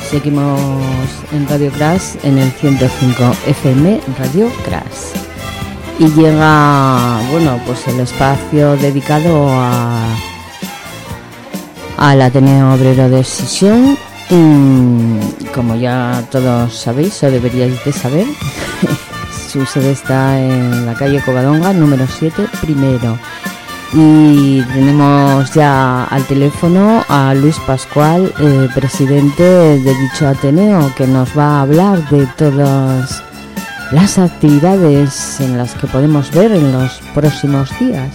Seguimos en Radio Crash, en el 105 FM, Radio Crash. Y llega, bueno, pues el espacio dedicado al Ateneo Obrero de Sisión. Como ya todos sabéis, o deberíais de saber, su sede está en la calle Covadonga, número 7, primero. Y tenemos ya al teléfono a Luis Pascual, presidente de dicho Ateneo, que nos va a hablar de todas las actividades en las que podemos ver en los próximos días.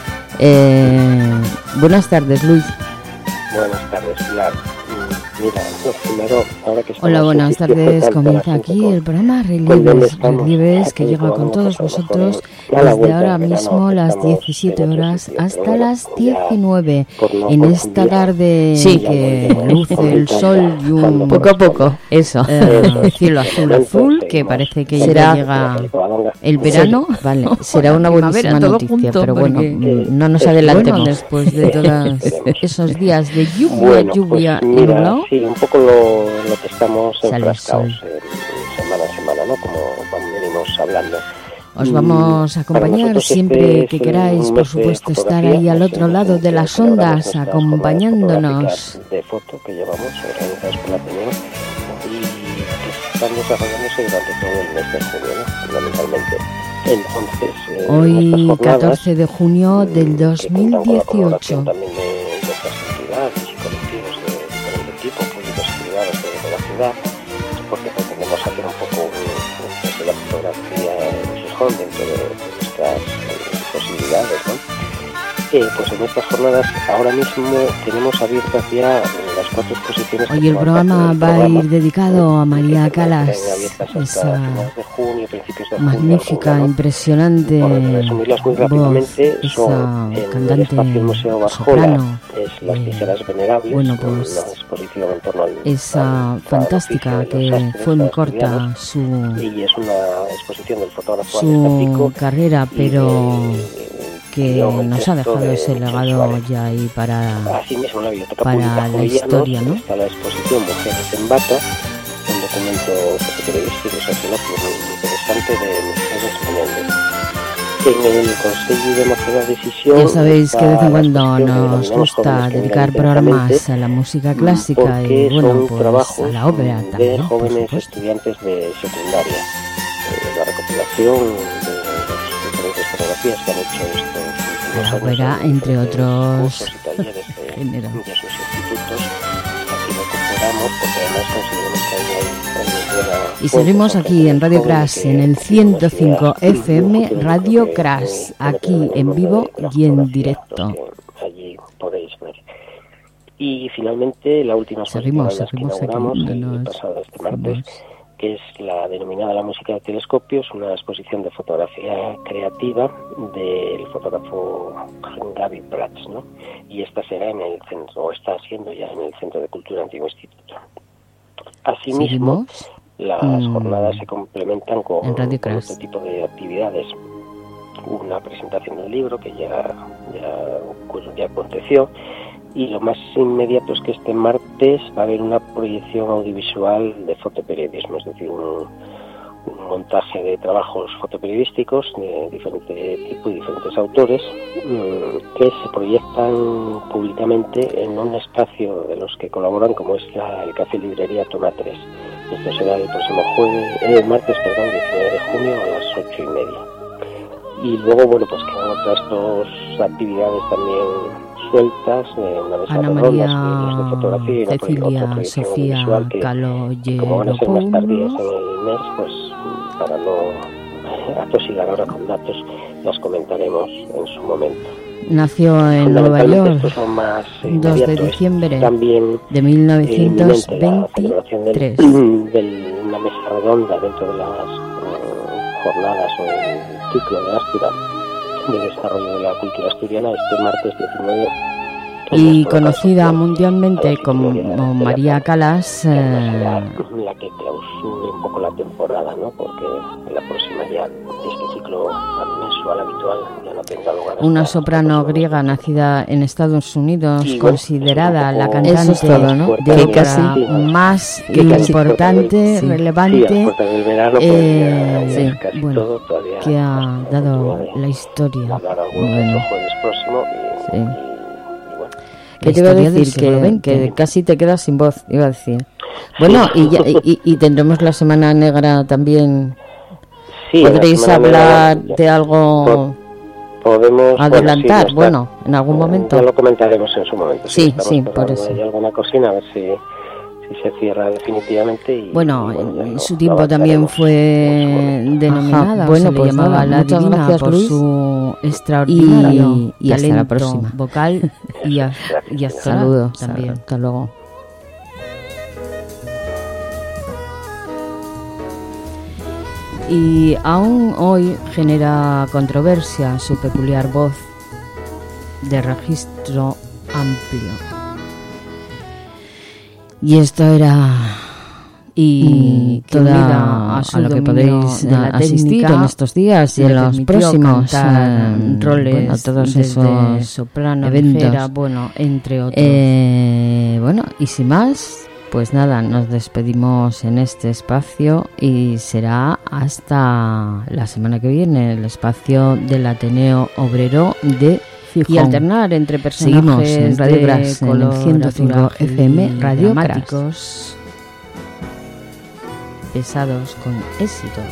Buenas tardes, Luis. Buenas tardes, Pilar. Mira, primero, ahora que hola, buenas tardes. Comienza aquí el programa Relieves, que llega con todos vosotros desde ahora mismo las 17 horas hasta las 19 en esta tarde que luce el sol y un poco a poco, eso, cielo azul, que parece que ya llega el verano. Vale, será una buenísima noticia, junto, pero bueno, no nos adelantemos. Bueno, después de todos esos días de lluvia y nublado. Sí, un poco lo que estamos enfrascados semana a semana, ¿no? Como venimos hablando. Os vamos a acompañar siempre que queráis, por supuesto, estar ahí al otro lado de las ondas, acompañándonos. De foto que llevamos organizadas por la Ateneo y que están desarrollándose durante todo el mes de junio, ¿no? Fundamentalmente. Entonces, hoy, 14 de junio del 2018. También de otras entidades y colectivos de diferente tipo, públicos y privados de la ciudad, porque pretendemos hacer un poco desde la fotografía dentro de nuestras posibilidades, ¿no? Pues en estas jornadas ahora mismo tenemos abiertas ya las 4 exposiciones. Hoy el programa va a ir dedicado a María Calas, esa magnífica, impresionante voz, esa cantante soprano. Es Las Tijeras Venerables, bueno, pues una exposición en torno al esa fantástica que fue muy corta y es una exposición del fotógrafo su carrera, pero que nos ha dejado ese legado ya ahí para la historia, ¿no? Está la exposición Mujeres en Bata, un documento fotoperiodístico sociológico muy interesante de Mujeres Menéndez. En el Consejo de Mocedad de Sisión, ya sabéis que de vez en cuando nos gusta dedicar programas a la música clásica y bueno, pues a la ópera también, de jóvenes estudiantes de secundaria. La recopilación de las diferentes fotografías que han hecho estos la ópera, entre otros géneros de sus institutos. Aquí lo incorporamos porque además consideramos que hay y seguimos aquí en Radio Crash, en el 105 FM Radio Crash, aquí en vivo y en directo. Allí podéis ver. Y finalmente la última exposición que inauguramos el pasado martes, que es la denominada La Música de Telescopios, una exposición de fotografía creativa del fotógrafo Gaby Prats, ¿no? Y esta será en el centro, o está siendo ya en el Centro de Cultura Antiguo Instituto. Asimismo, las jornadas se complementan con este tipo de actividades. Una presentación del libro que ya aconteció. Y lo más inmediato es que este martes va a haber una proyección audiovisual de fotoperiodismo, es decir, un montaje de trabajos fotoperiodísticos de diferente tipo y diferentes autores que se proyectan públicamente en un espacio de los que colaboran, como es el Café Librería Toma 3. Esto será el próximo martes 19 de junio a las 8:30. Y luego, bueno, pues quedan otras 2 actividades también sueltas, una mesa Ana redonda, María, de fotografía y Cecilia, Sofía, Calo, como van a ser más tardías en el mes, pues para no atosigar ahora con datos, las comentaremos en su momento. Nació en Nueva York, 2 de diciembre de 1923. De una mesa redonda dentro de las jornadas o el ciclo de Astura de desarrollo de la cultura asturiana, este martes 19 y conocida mundialmente como María Callas, la que clausure un poco la temporada, ¿no? Porque en la próxima ya este ciclo mensual habitual ya no tendrá lugar. Una soprano griega nacida en Estados Unidos, considerada la cantante todo, ¿no? de casi más importante, relevante, que ha dado la historia. Jueves próximo y bueno. ¿Qué te iba a decir? Que casi te quedas sin voz, iba a decir. Bueno, y tendremos la Semana Negra también. Sí, ¿podréis hablar de algo? Podemos adelantar, en algún momento. Ya lo comentaremos en su momento. Sí, por eso. Hay alguna cocina, a ver si se cierra definitivamente. En su tiempo también fue denominada, se le llamaba la Divina por su extraordinario y hasta la próxima vocal y hasta saludos también. Hasta luego. Y aún hoy genera controversia su peculiar voz de registro amplio. Y esto era toda a lo que podéis asistir en estos días y en los próximos roles, todos esos soprano, eventos, ligera, entre otros. Y sin más, pues nada, nos despedimos en este espacio y será hasta la semana que viene, el espacio del Ateneo Obrero de Gijón. Y alternar entre personajes. Seguimos en Radio Gras, en el 105 FM, Radio Gras. Pesados con éxito.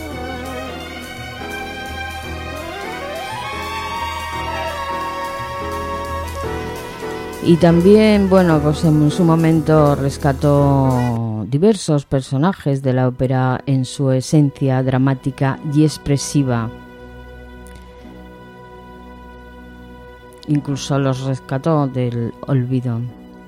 Y también, pues en su momento rescató diversos personajes de la ópera en su esencia dramática y expresiva. Incluso los rescató del olvido.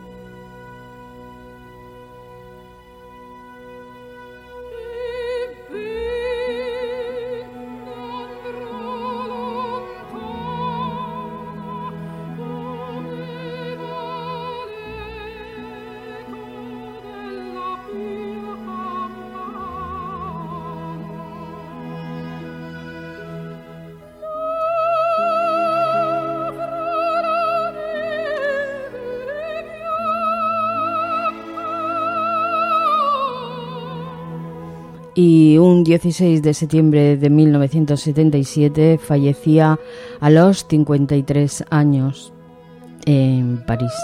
Y un 16 de septiembre de 1977 fallecía a los 53 años en París.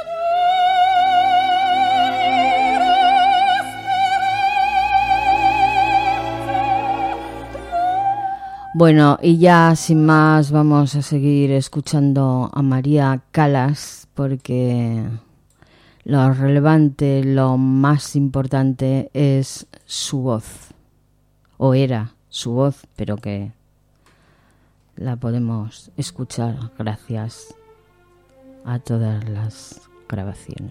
Y ya sin más vamos a seguir escuchando a María Callas porque lo relevante, lo más importante es su voz, o era su voz, pero que la podemos escuchar gracias a todas las grabaciones.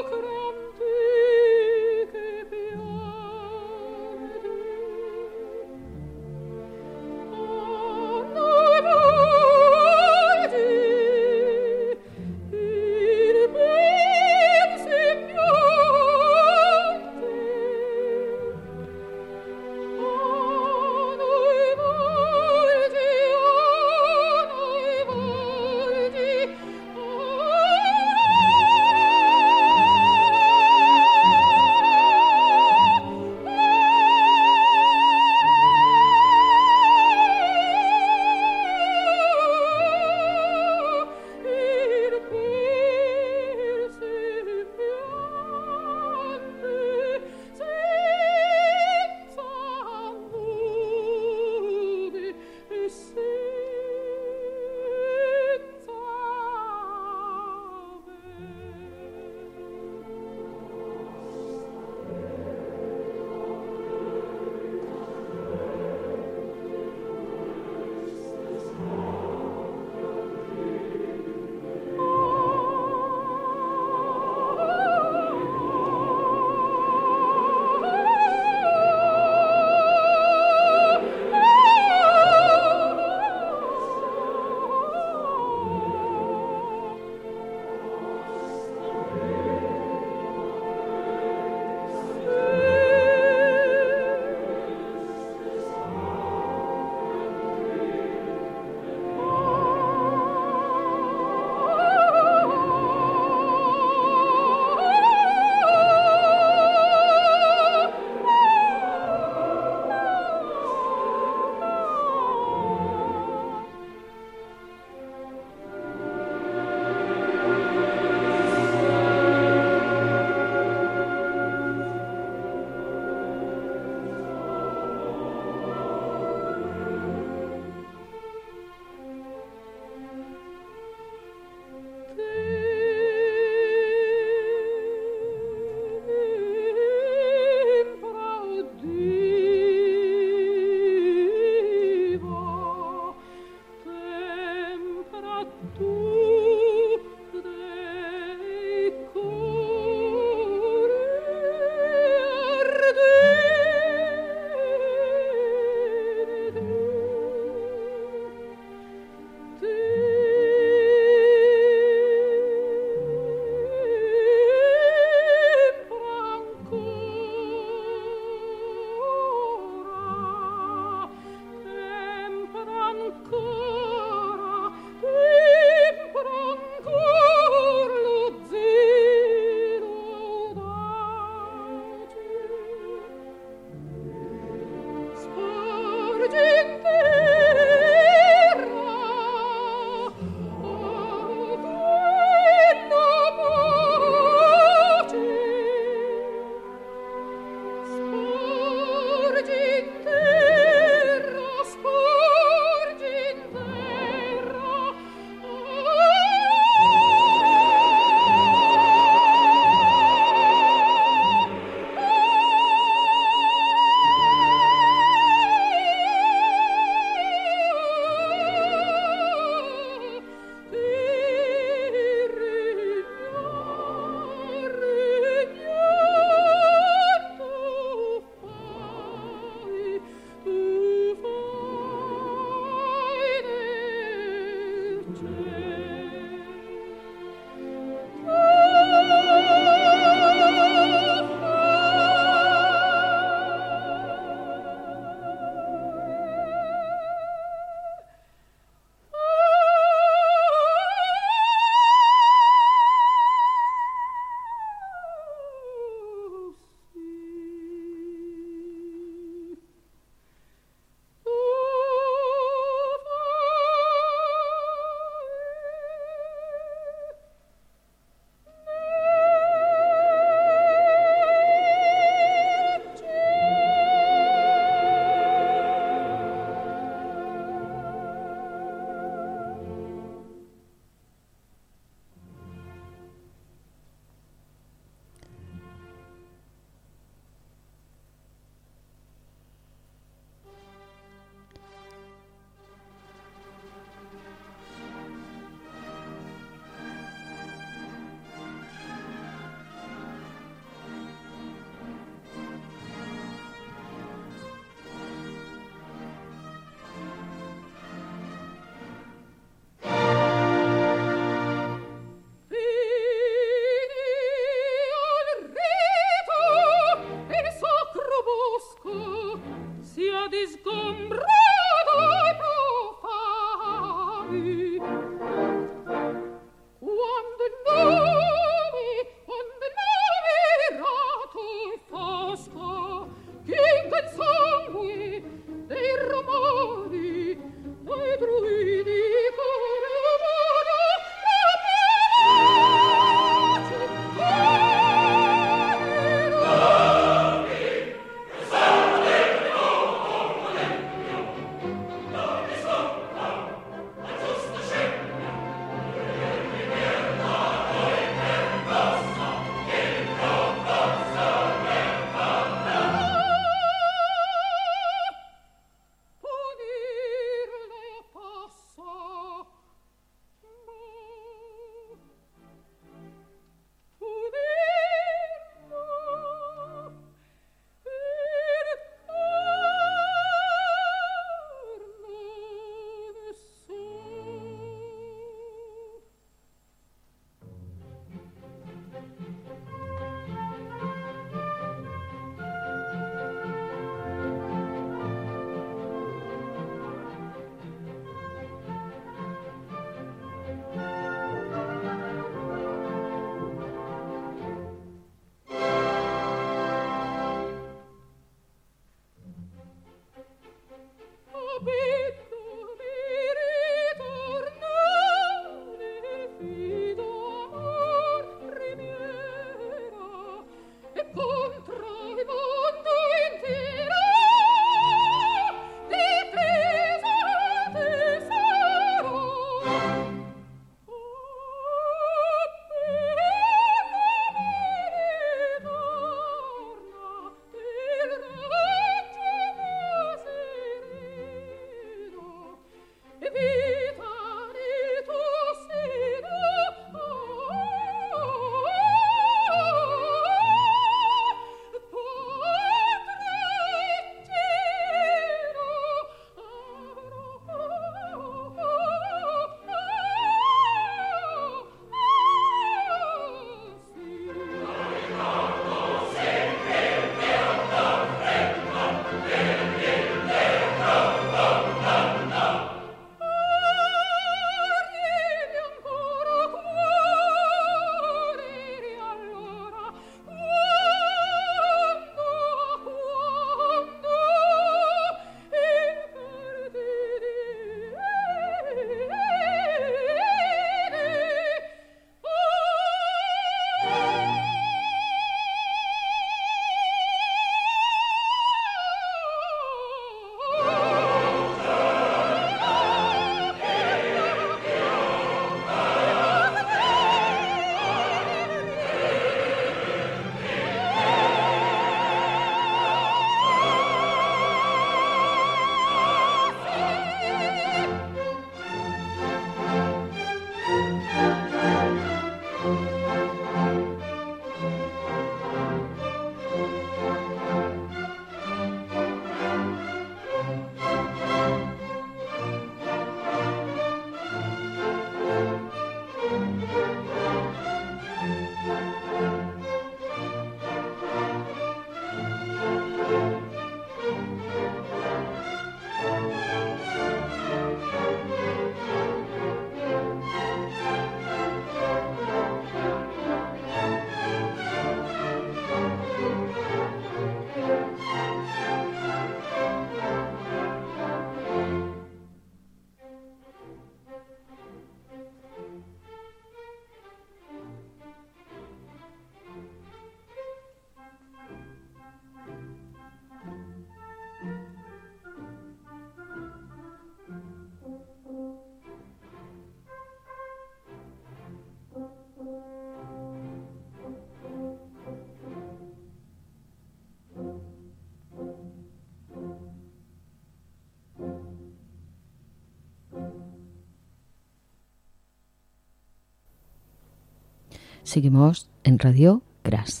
Seguimos en Radio Crash.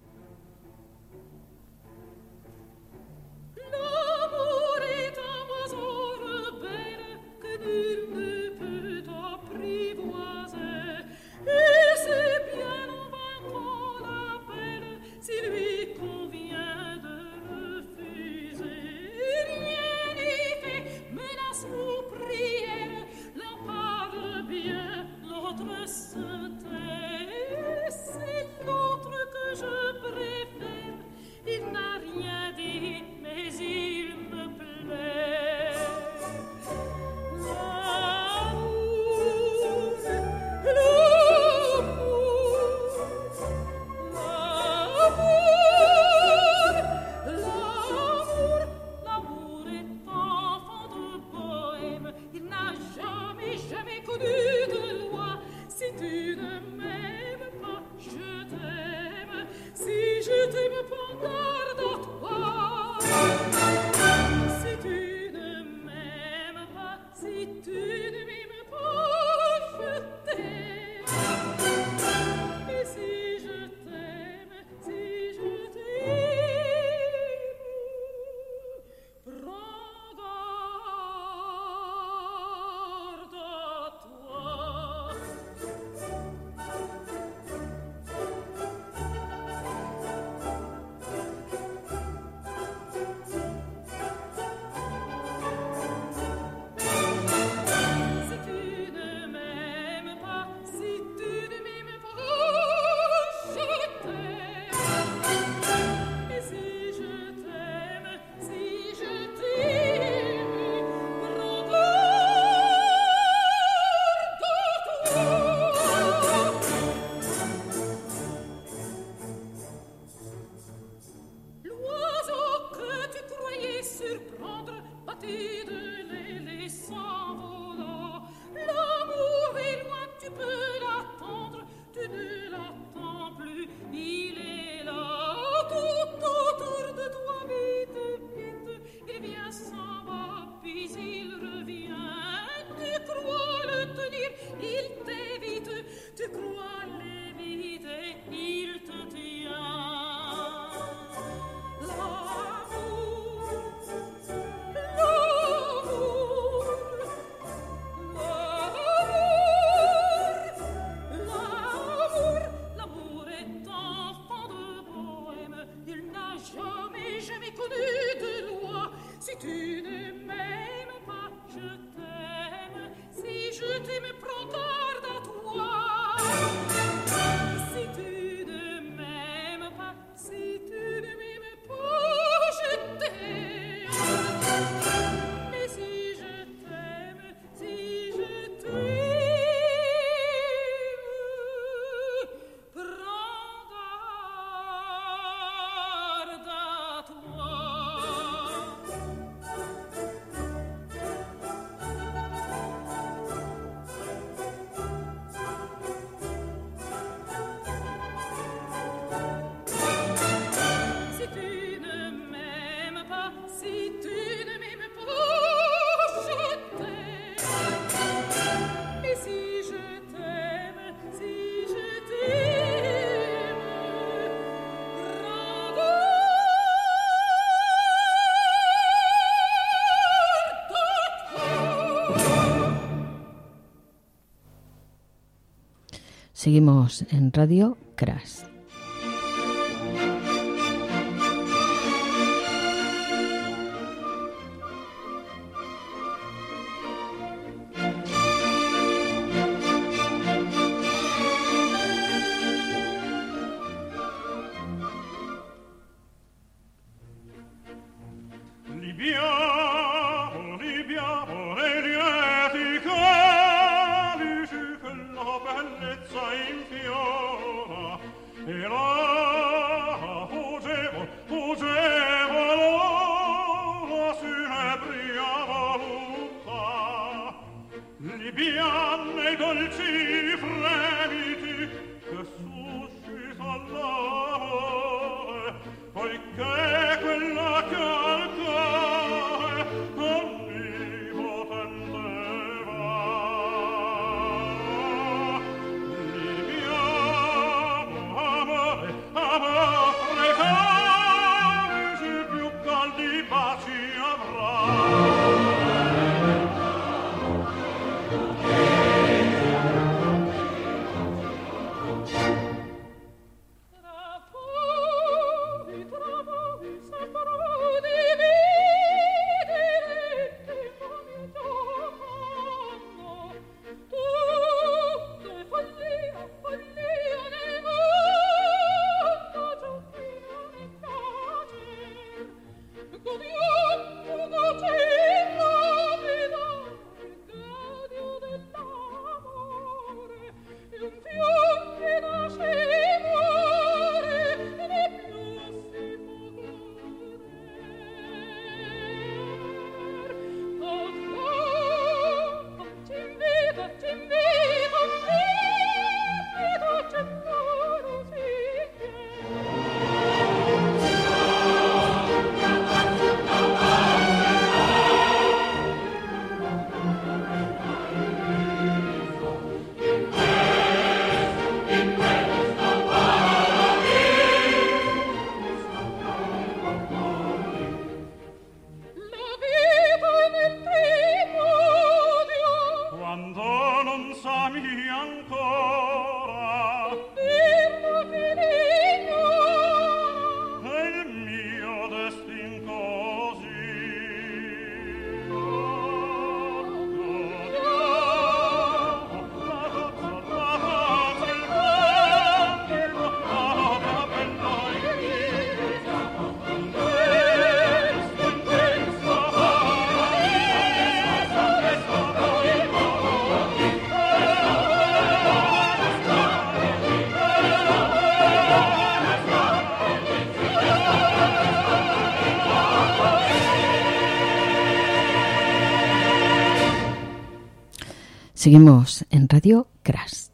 Seguimos en Radio Crash. Seguimos en Radio Crash.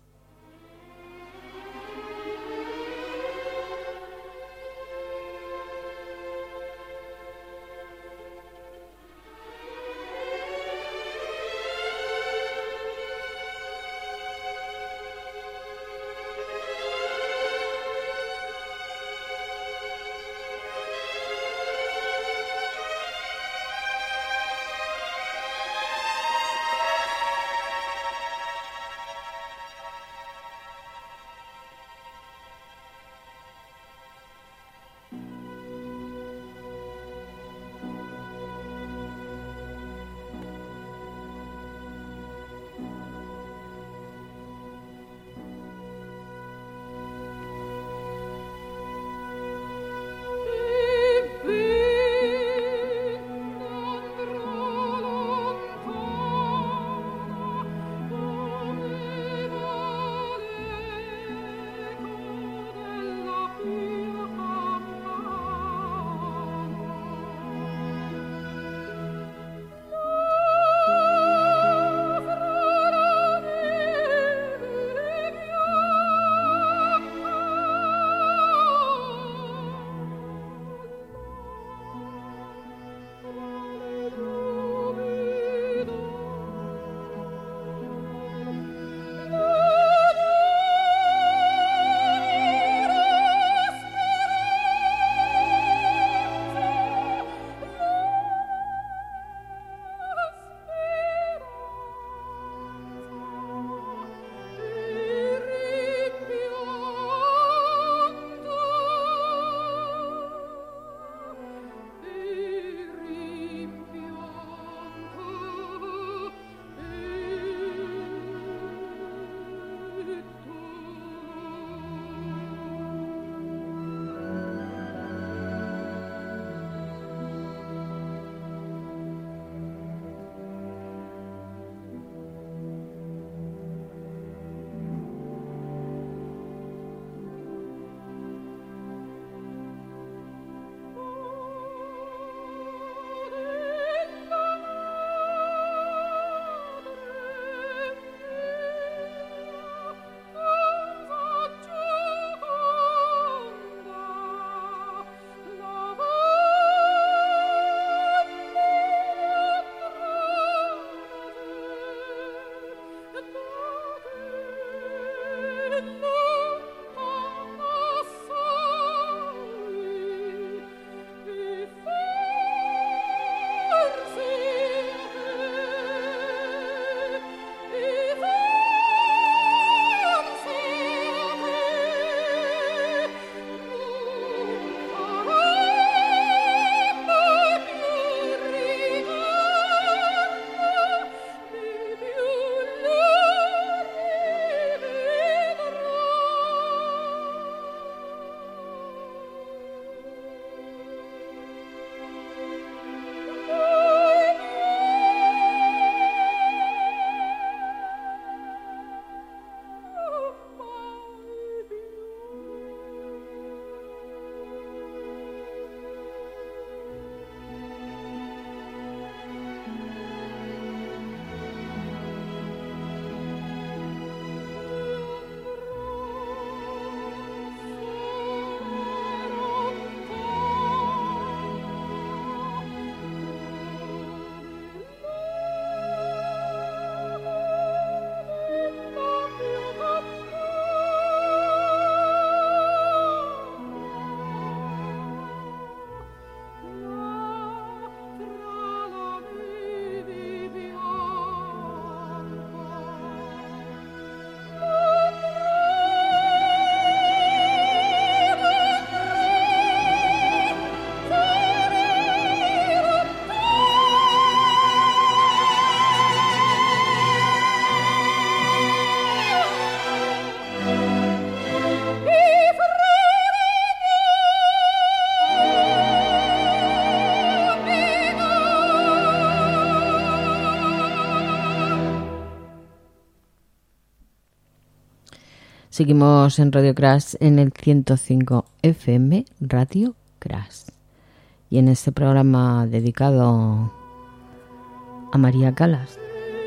Seguimos en Radio Crash en el 105 FM, Radio Crash. Y en este programa dedicado a María Callas.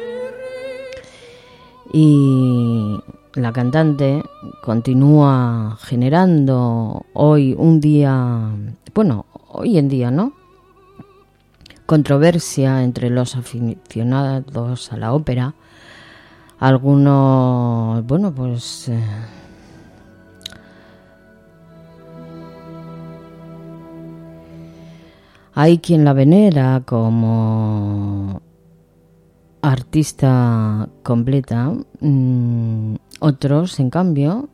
Y la cantante continúa generando hoy en día, ¿no?, controversia entre los aficionados a la ópera. Algunos, hay quien la venera como artista completa, otros, en cambio,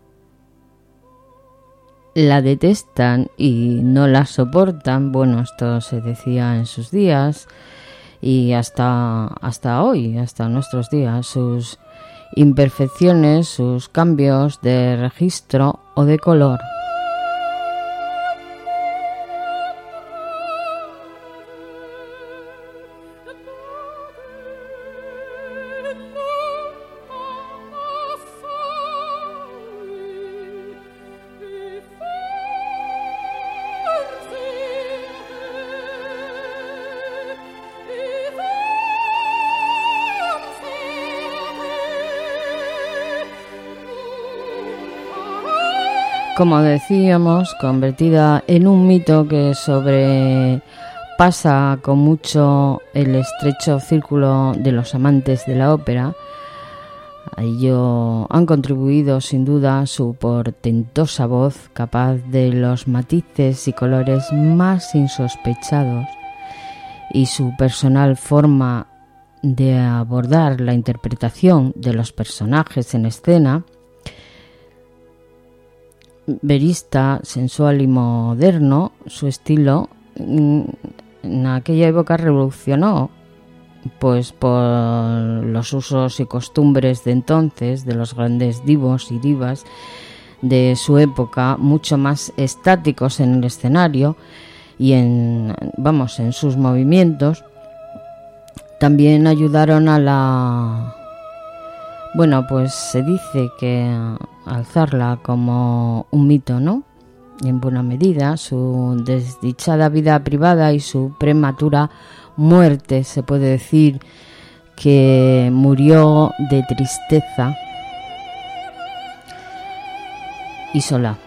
la detestan y no la soportan. Bueno, esto se decía en sus días y hasta hoy, hasta nuestros días, sus imperfecciones, sus cambios de registro o de color. Como decíamos, convertida en un mito que sobrepasa con mucho el estrecho círculo de los amantes de la ópera. A ello han contribuido sin duda su portentosa voz, capaz de los matices y colores más insospechados, y su personal forma de abordar la interpretación de los personajes en escena, verista, sensual y moderno. Su estilo en aquella época revolucionó, pues por los usos y costumbres de entonces de los grandes divos y divas de su época, mucho más estáticos en el escenario y en sus movimientos. También ayudaron a la... se dice que alzarla como un mito, ¿no? Y en buena medida su desdichada vida privada y su prematura muerte, se puede decir que murió de tristeza y sola.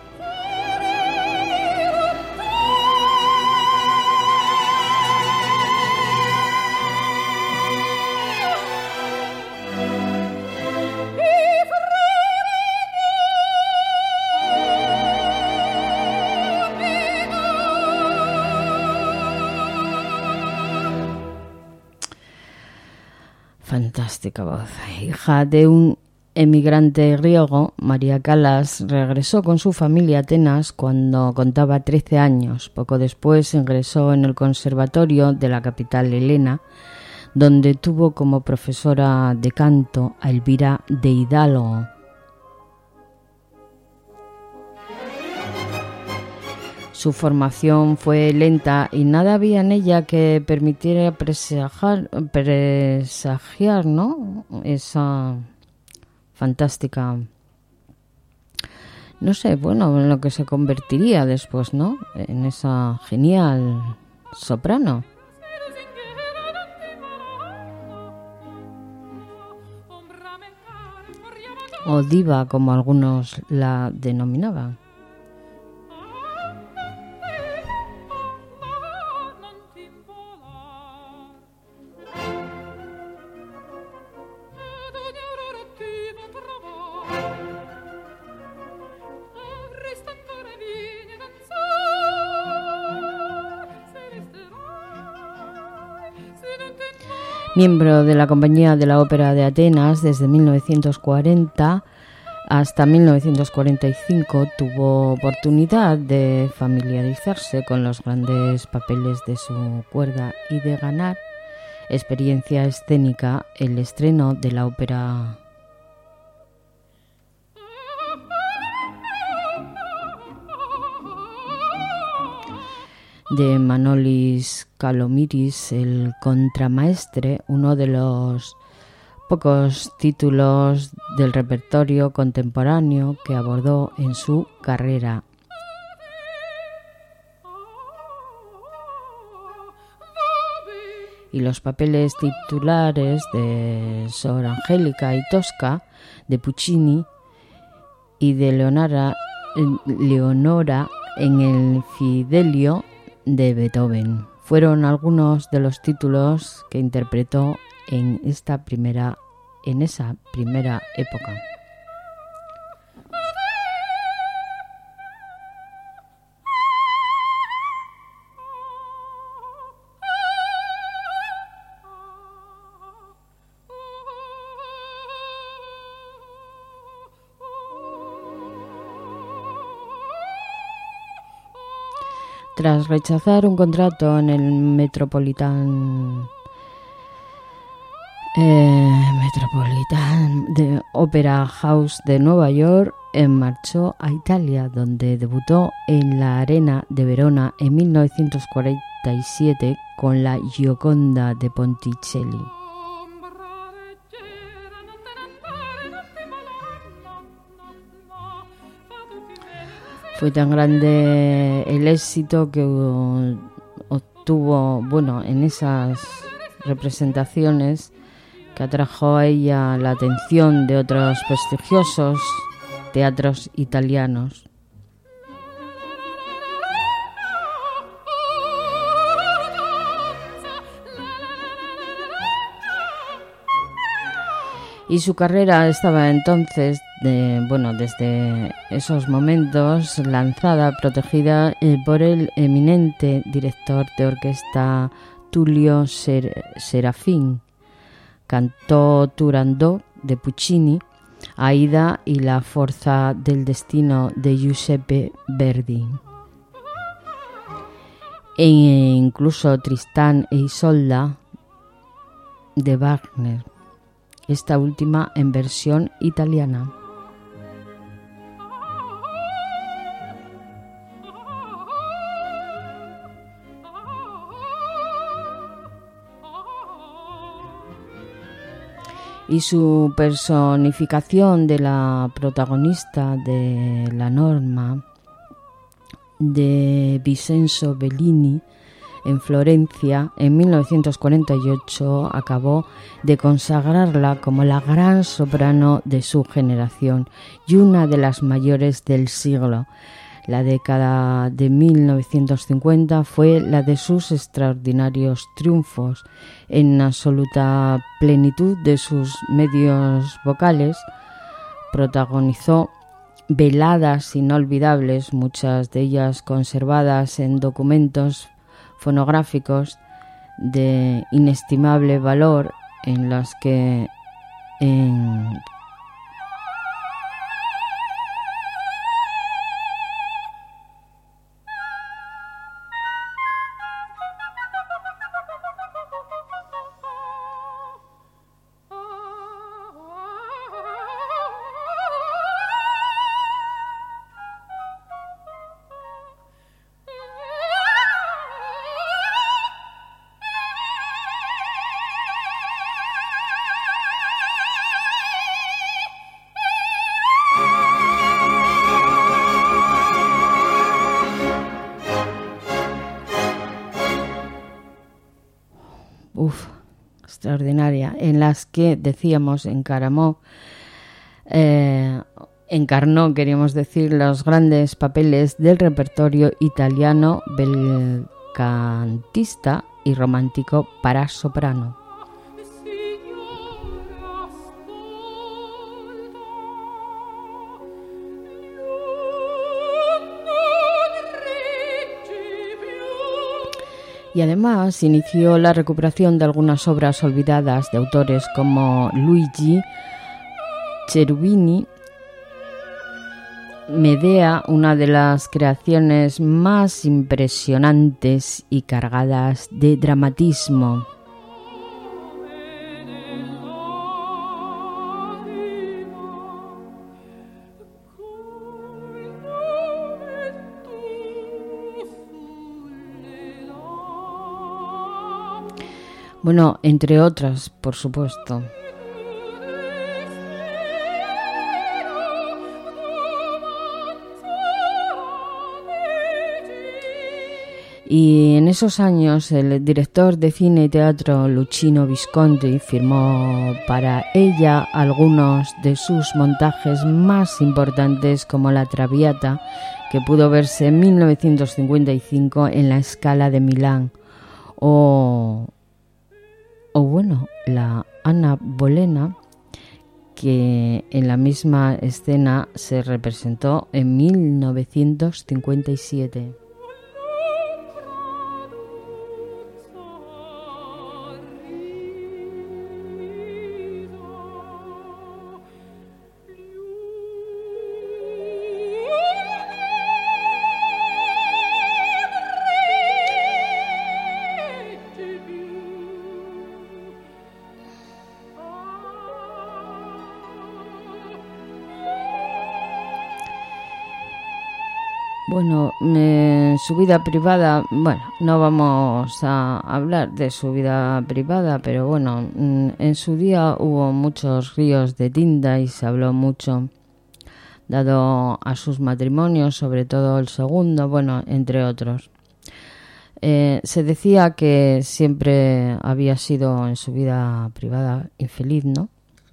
Fantástica voz. Hija de un emigrante griego, María Callas regresó con su familia a Atenas cuando contaba 13 años. Poco después ingresó en el conservatorio de la capital helena, donde tuvo como profesora de canto a Elvira de Hidalgo. Su formación fue lenta y nada había en ella que permitiera presagiar, ¿no?, esa fantástica, en lo que se convertiría después, ¿no?, en esa genial soprano. O diva, como algunos la denominaban. Miembro de la Compañía de la Ópera de Atenas desde 1940 hasta 1945, tuvo oportunidad de familiarizarse con los grandes papeles de su cuerda y de ganar experiencia escénica el estreno de la ópera de Manolis Kalomiris, el contramaestre, uno de los pocos títulos del repertorio contemporáneo que abordó en su carrera. Y los papeles titulares de Sor Angélica y Tosca de Puccini y de Leonora en el Fidelio de Beethoven fueron algunos de los títulos que interpretó en esa primera época. Tras rechazar un contrato en el Metropolitan de Opera House de Nueva York, marchó a Italia, donde debutó en la Arena de Verona en 1947 con la Gioconda de Ponticelli. Fue tan grande el éxito que obtuvo, en esas representaciones, que atrajo a ella la atención de otros prestigiosos teatros italianos. Y su carrera estaba entonces, desde esos momentos, lanzada, protegida por el eminente director de orquesta Tullio Serafin. Cantó Turandot de Puccini, Aida y la Forza del Destino de Giuseppe Verdi. E incluso Tristán e Isolda de Wagner, esta última en versión italiana. Y su personificación de la protagonista de La Norma de Vincenzo Bellini en Florencia en 1948 acabó de consagrarla como la gran soprano de su generación y una de las mayores del siglo. La década de 1950 fue la de sus extraordinarios triunfos. En absoluta plenitud de sus medios vocales, protagonizó veladas inolvidables, muchas de ellas conservadas en documentos fonográficos de inestimable valor, en las que extraordinaria, en las que decíamos encarnó, queríamos decir, los grandes papeles del repertorio italiano, belcantista y romántico para soprano. Y además inició la recuperación de algunas obras olvidadas de autores como Luigi Cherubini. Medea, una de las creaciones más impresionantes y cargadas de dramatismo. Entre otras, por supuesto. Y en esos años el director de cine y teatro Luchino Visconti firmó para ella algunos de sus montajes más importantes, como La Traviata, que pudo verse en 1955 en la Scala de Milán, o bueno, la Anna Bolena, que en la misma escena se representó en 1957. Bueno, su vida privada, bueno, no vamos a hablar de su vida privada, pero bueno, en su día hubo muchos ríos de tinta y se habló mucho, dado a sus matrimonios, sobre todo el segundo, bueno, entre otros. Se decía que siempre había sido en su vida privada infeliz, ¿no?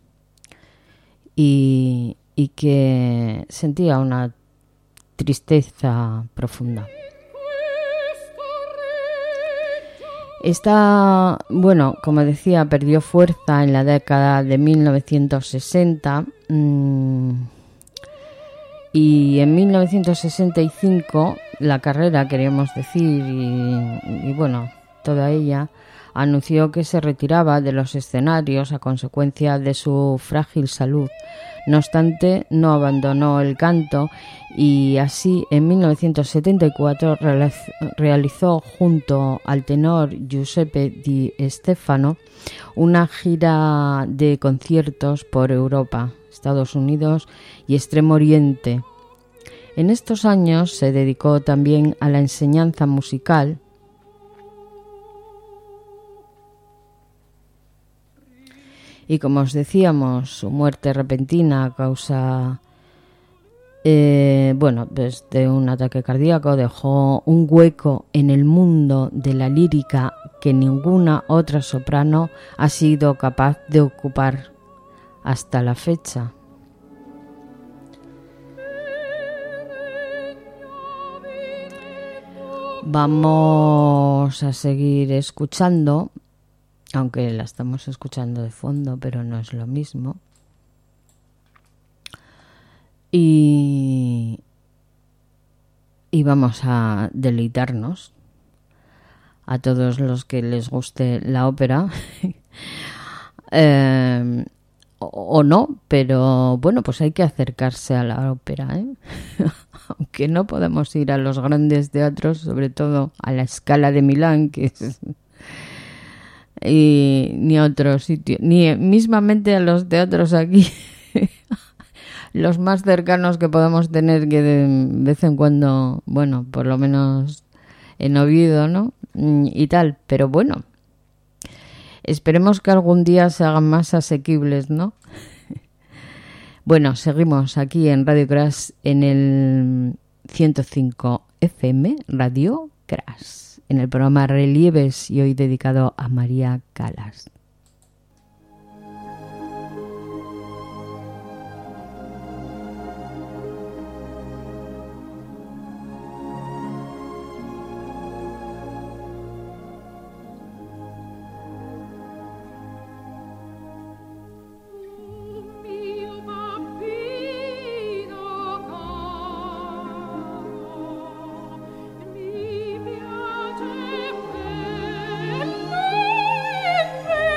Y que sentía una tristeza profunda. Esta, bueno, como decía, perdió fuerza en la década de 1960 y en 1965 la carrera, queríamos decir, y bueno, toda ella, anunció que se retiraba de los escenarios a consecuencia de su frágil salud. No obstante, no abandonó el canto y así en 1974 realizó junto al tenor Giuseppe Di Stefano una gira de conciertos por Europa, Estados Unidos y Extremo Oriente. En estos años se dedicó también a la enseñanza musical y, como os decíamos, su muerte repentina a causa pues de un ataque cardíaco dejó un hueco en el mundo de la lírica que ninguna otra soprano ha sido capaz de ocupar hasta la fecha. Vamos a seguir escuchando, aunque la estamos escuchando de fondo, pero no es lo mismo. Y vamos a deleitarnos a todos los que les guste la ópera. O no, pero bueno, pues hay que acercarse a la ópera, ¿eh? Aunque no podemos ir a los grandes teatros, sobre todo a la Scala de Milán, que es... y ni a otro sitio, ni mismamente a los teatros aquí, los más cercanos que podemos tener, que de vez en cuando, bueno, por lo menos en Oviedo, ¿no? Y tal, pero bueno, esperemos que algún día se hagan más asequibles, ¿no? Bueno, seguimos aquí en Radio Crash en el 105 FM, Radio Crash, en el programa Relieves, y hoy dedicado a María Callas. Fe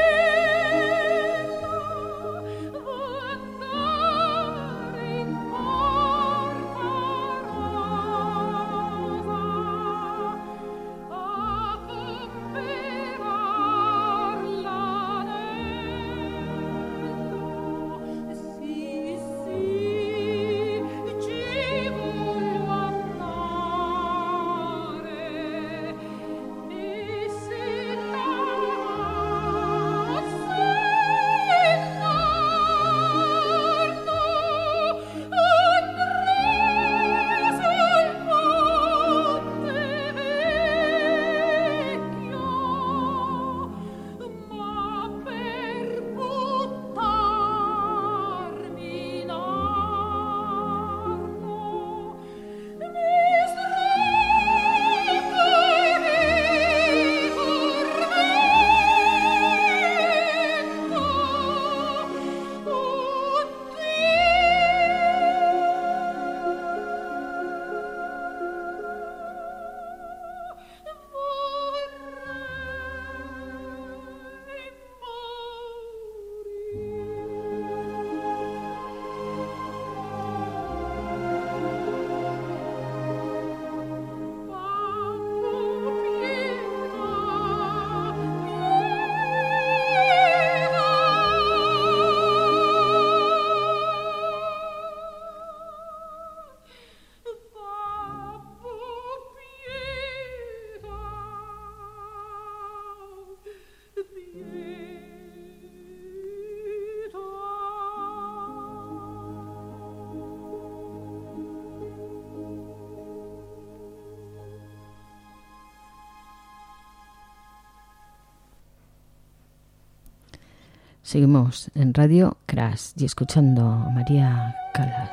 Seguimos en Radio Crash y escuchando a María Callas.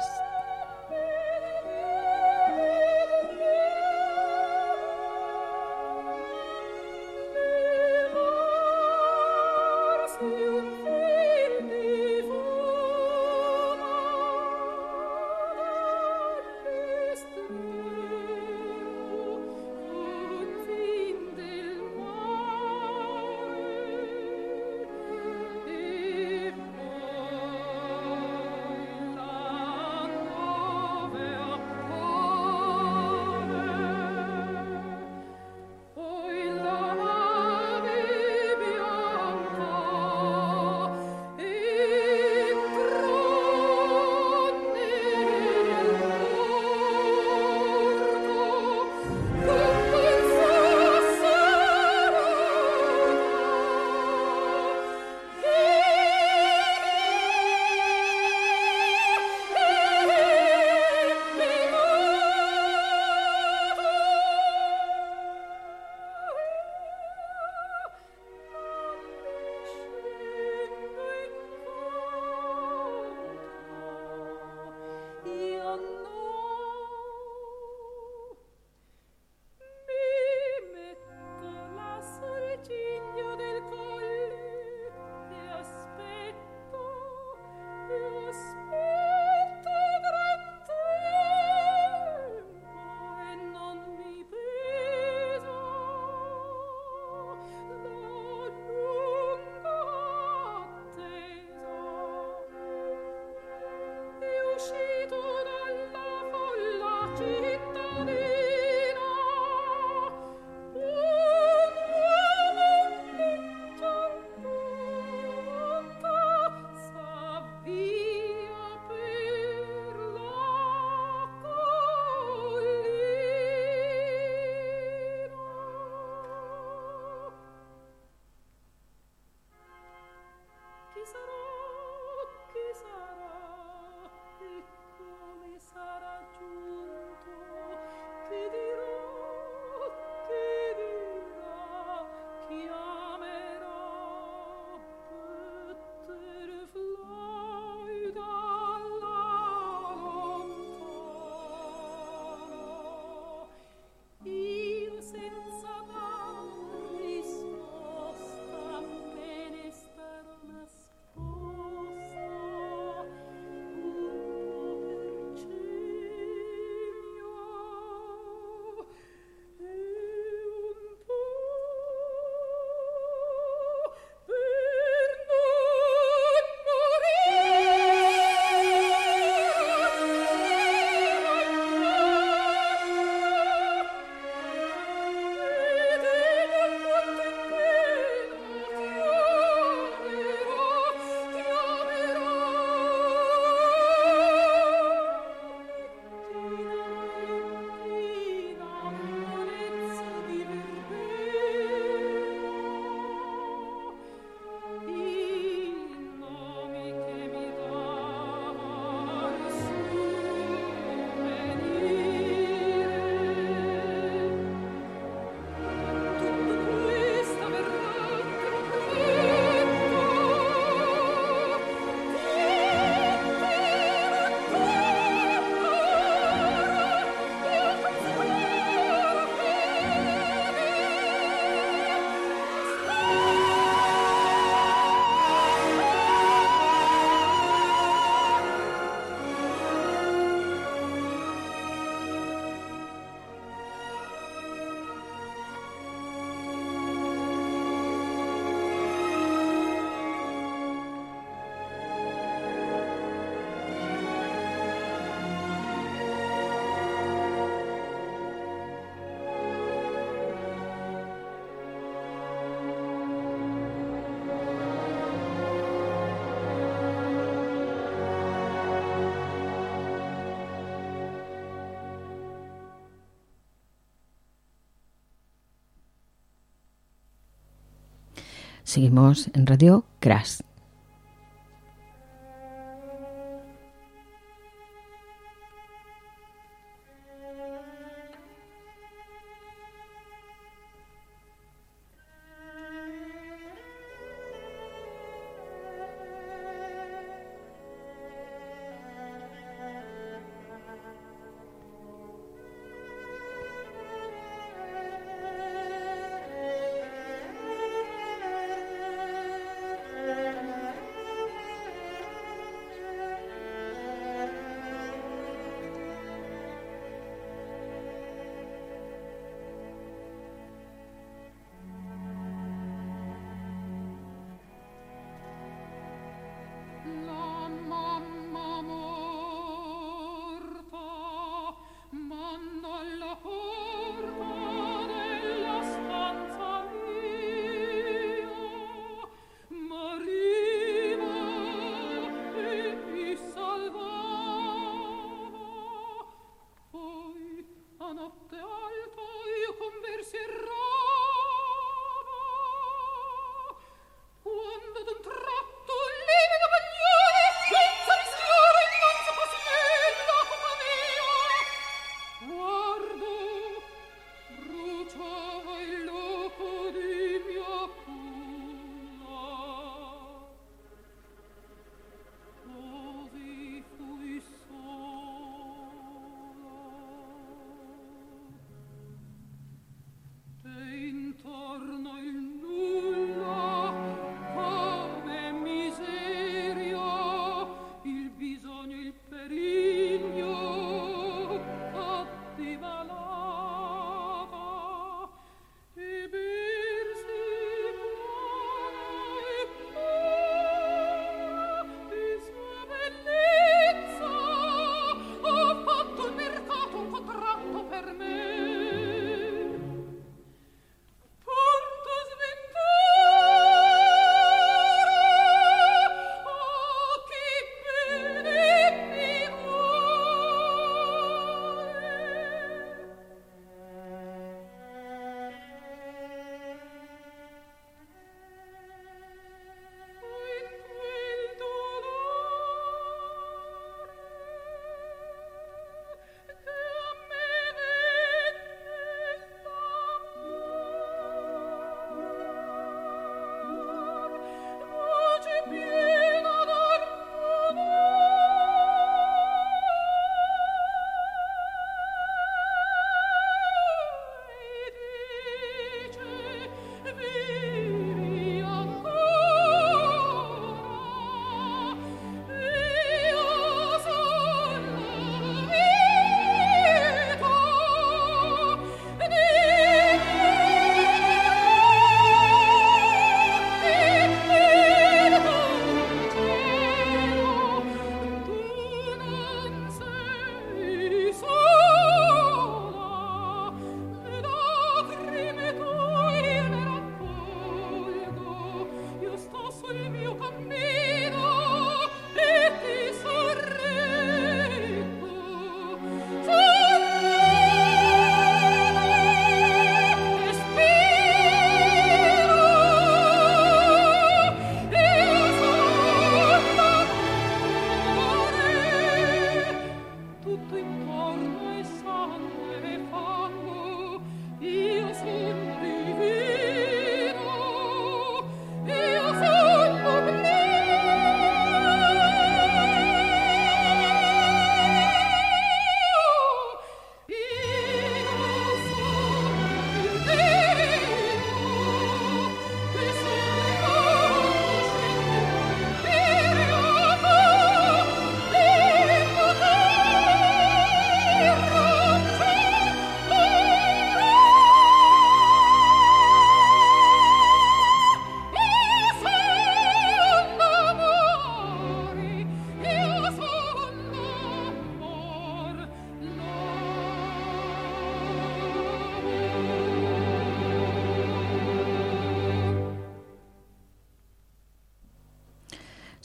Seguimos en Radio Crash.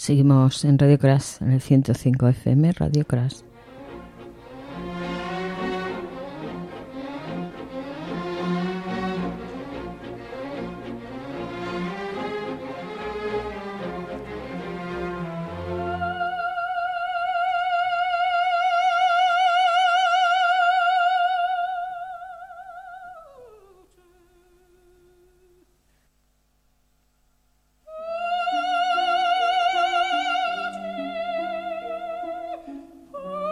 Seguimos en Radio Crash, en el 105 FM, Radio Crash. Oh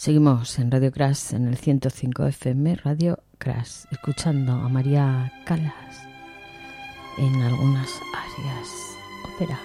Seguimos en Radio Crash, en el 105 FM, Radio Crash, escuchando a María Callas en algunas áreas ópera.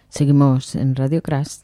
Seguimos en Radio Crash.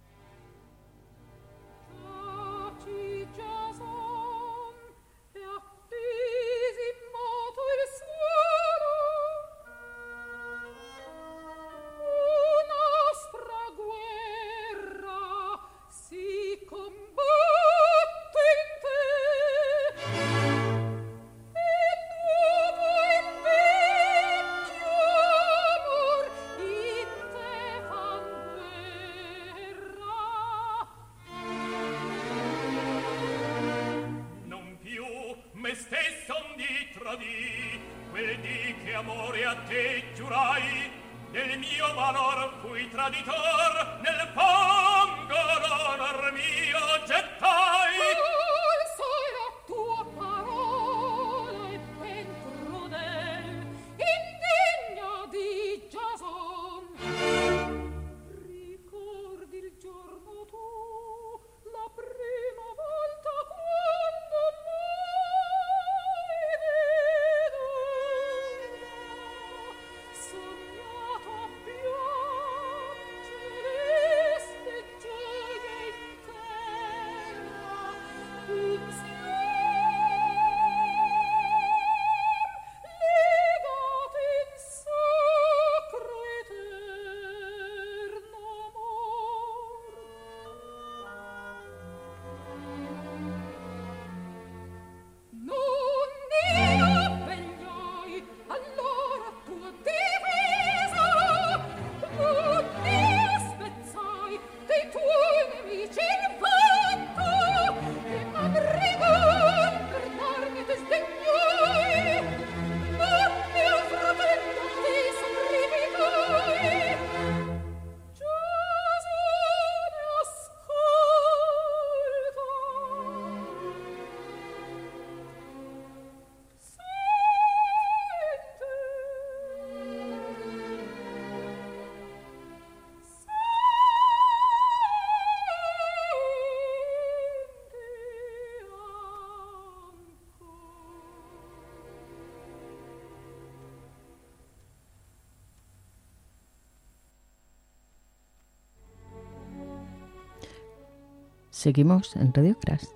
Seguimos en Radio Crash.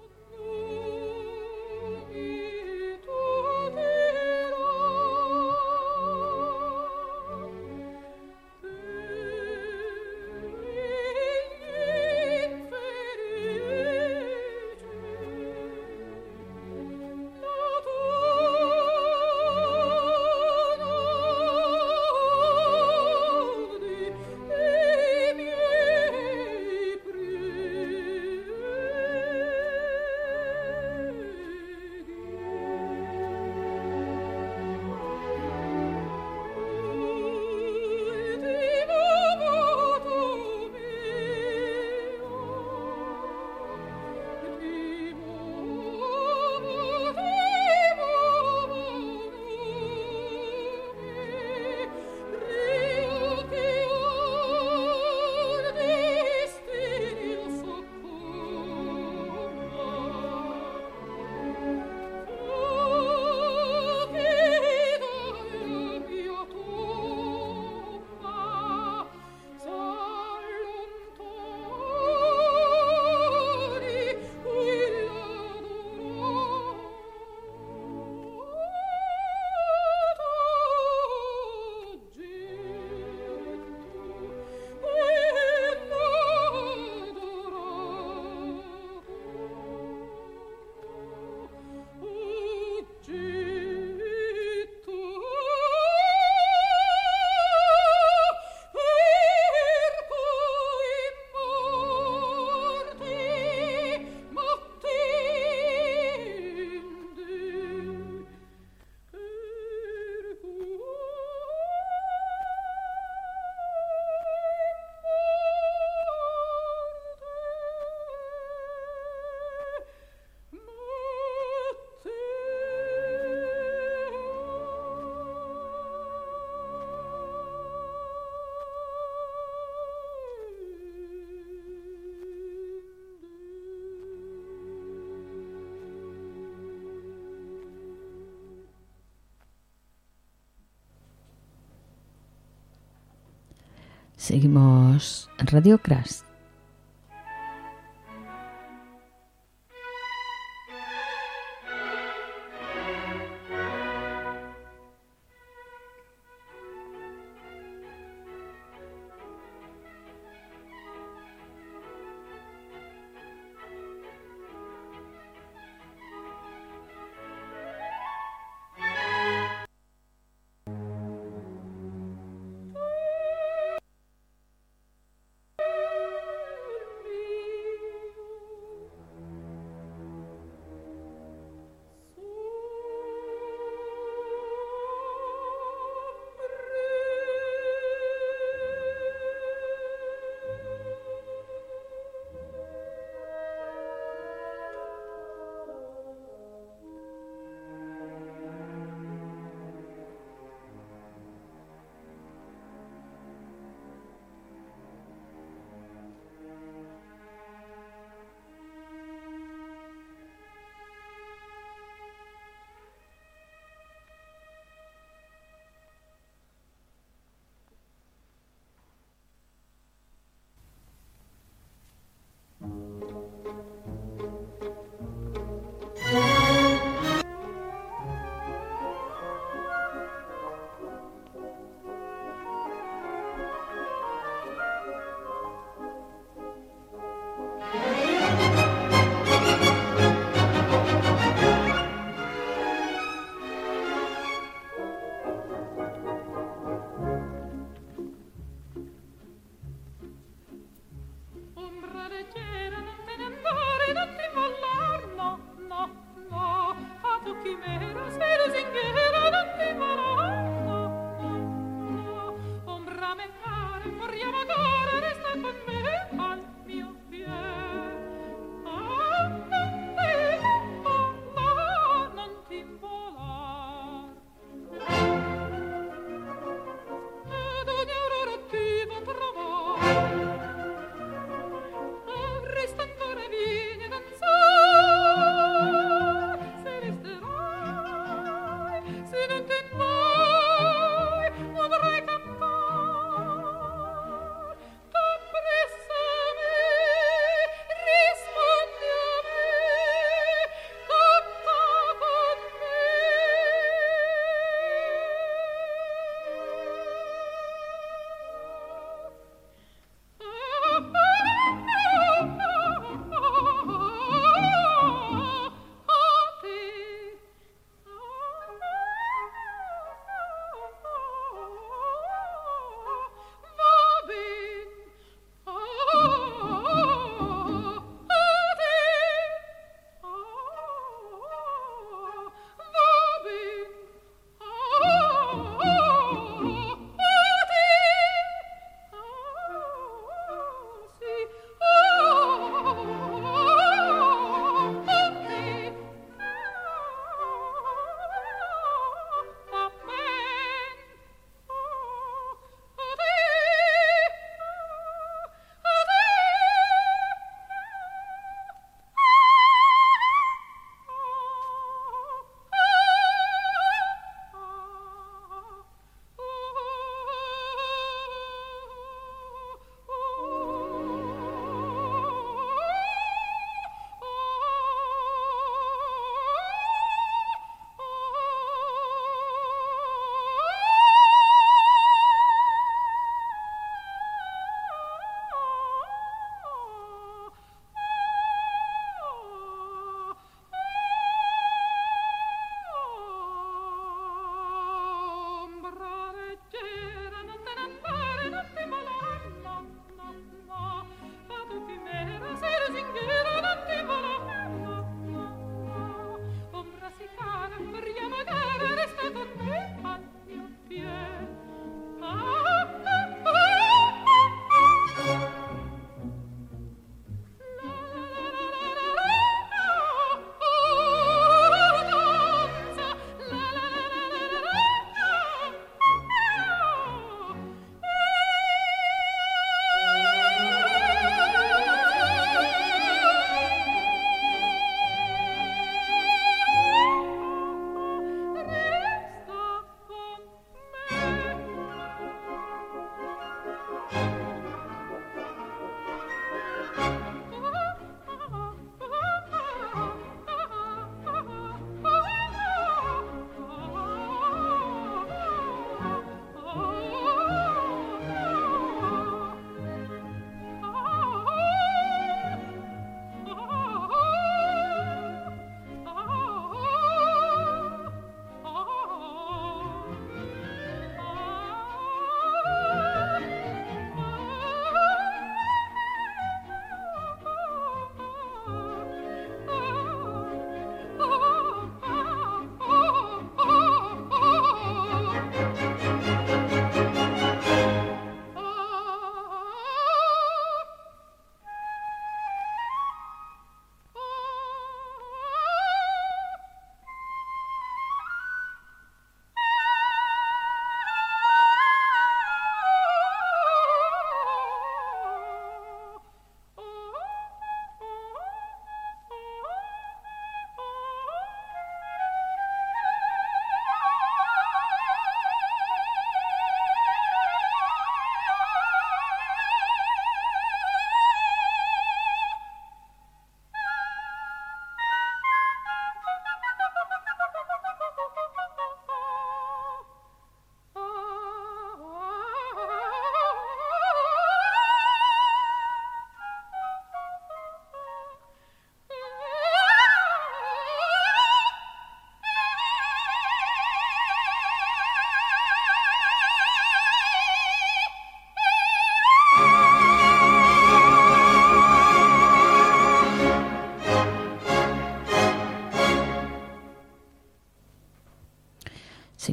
Seguimos en Radio Crash.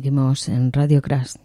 Seguimos en Radio Crash.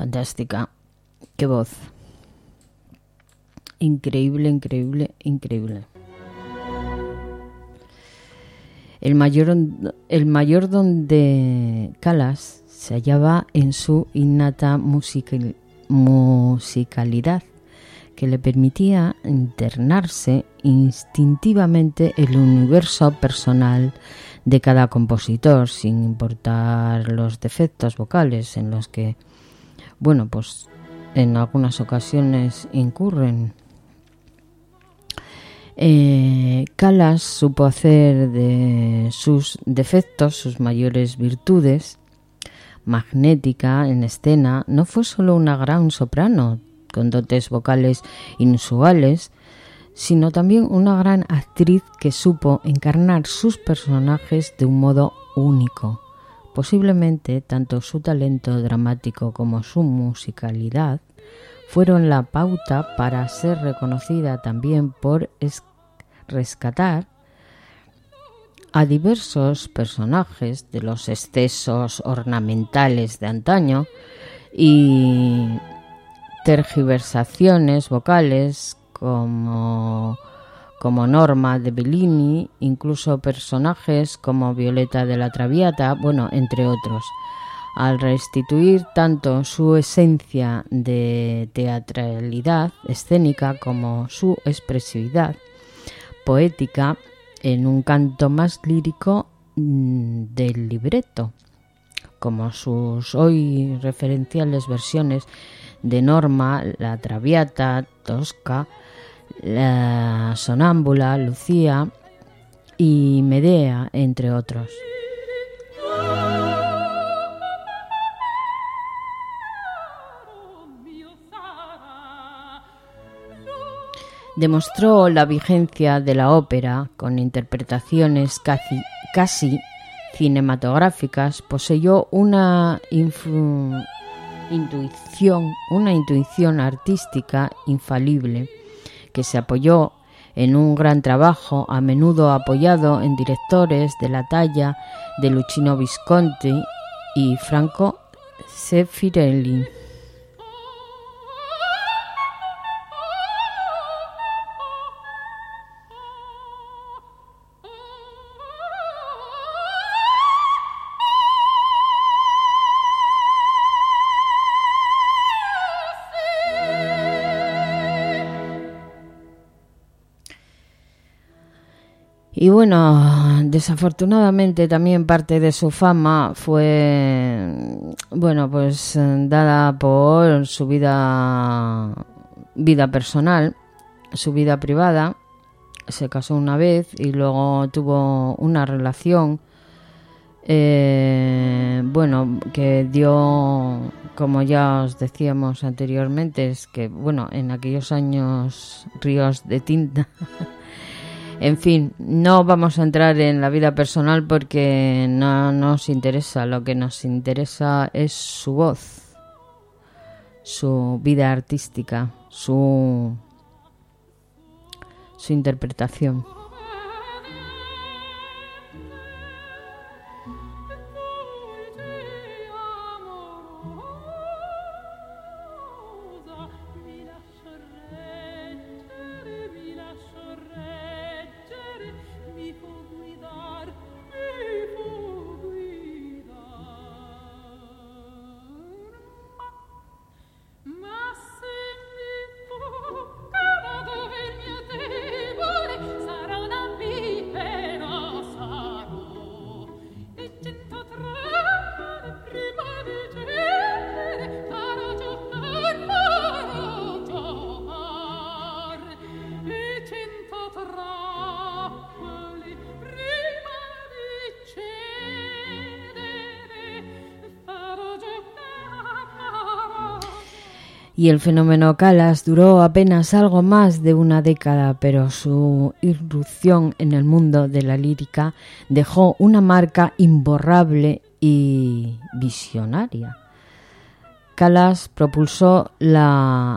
Fantástica. Qué voz. Increíble, increíble, increíble. El mayordomo de Callas se hallaba en su innata musicalidad, que le permitía internarse instintivamente en el universo personal de cada compositor, sin importar los defectos vocales en los que, bueno, pues en algunas ocasiones incurren. Callas supo hacer de sus defectos sus mayores virtudes. Magnética en escena, no fue solo una gran soprano con dotes vocales inusuales, sino también una gran actriz que supo encarnar sus personajes de un modo único. Posiblemente tanto su talento dramático como su musicalidad fueron la pauta para ser reconocida también por rescatar a diversos personajes de los excesos ornamentales de antaño y tergiversaciones vocales como Norma de Bellini, incluso personajes como Violeta de la Traviata, bueno, entre otros, al restituir tanto su esencia de teatralidad escénica como su expresividad poética en un canto más lírico del libreto, como sus hoy referenciales versiones de Norma, la Traviata, Tosca, la Sonámbula, Lucía y Medea, entre otros. Demostró la vigencia de la ópera con interpretaciones casi cinematográficas. Poseyó una intuición artística infalible que se apoyó en un gran trabajo, a menudo apoyado en directores de la talla de Luchino Visconti y Franco Zeffirelli. Y bueno, desafortunadamente también parte de su fama fue, bueno, pues dada por su vida personal, su vida privada. Se casó una vez y luego tuvo una relación, bueno, que dio, como ya os decíamos anteriormente, es que, bueno, en aquellos años ríos de tinta. En fin, no vamos a entrar en la vida personal porque no nos interesa. Lo que nos interesa es su voz, su vida artística, su interpretación. Y el fenómeno Callas duró apenas algo más de una década, pero su irrupción en el mundo de la lírica dejó una marca imborrable y visionaria. Callas propulsó la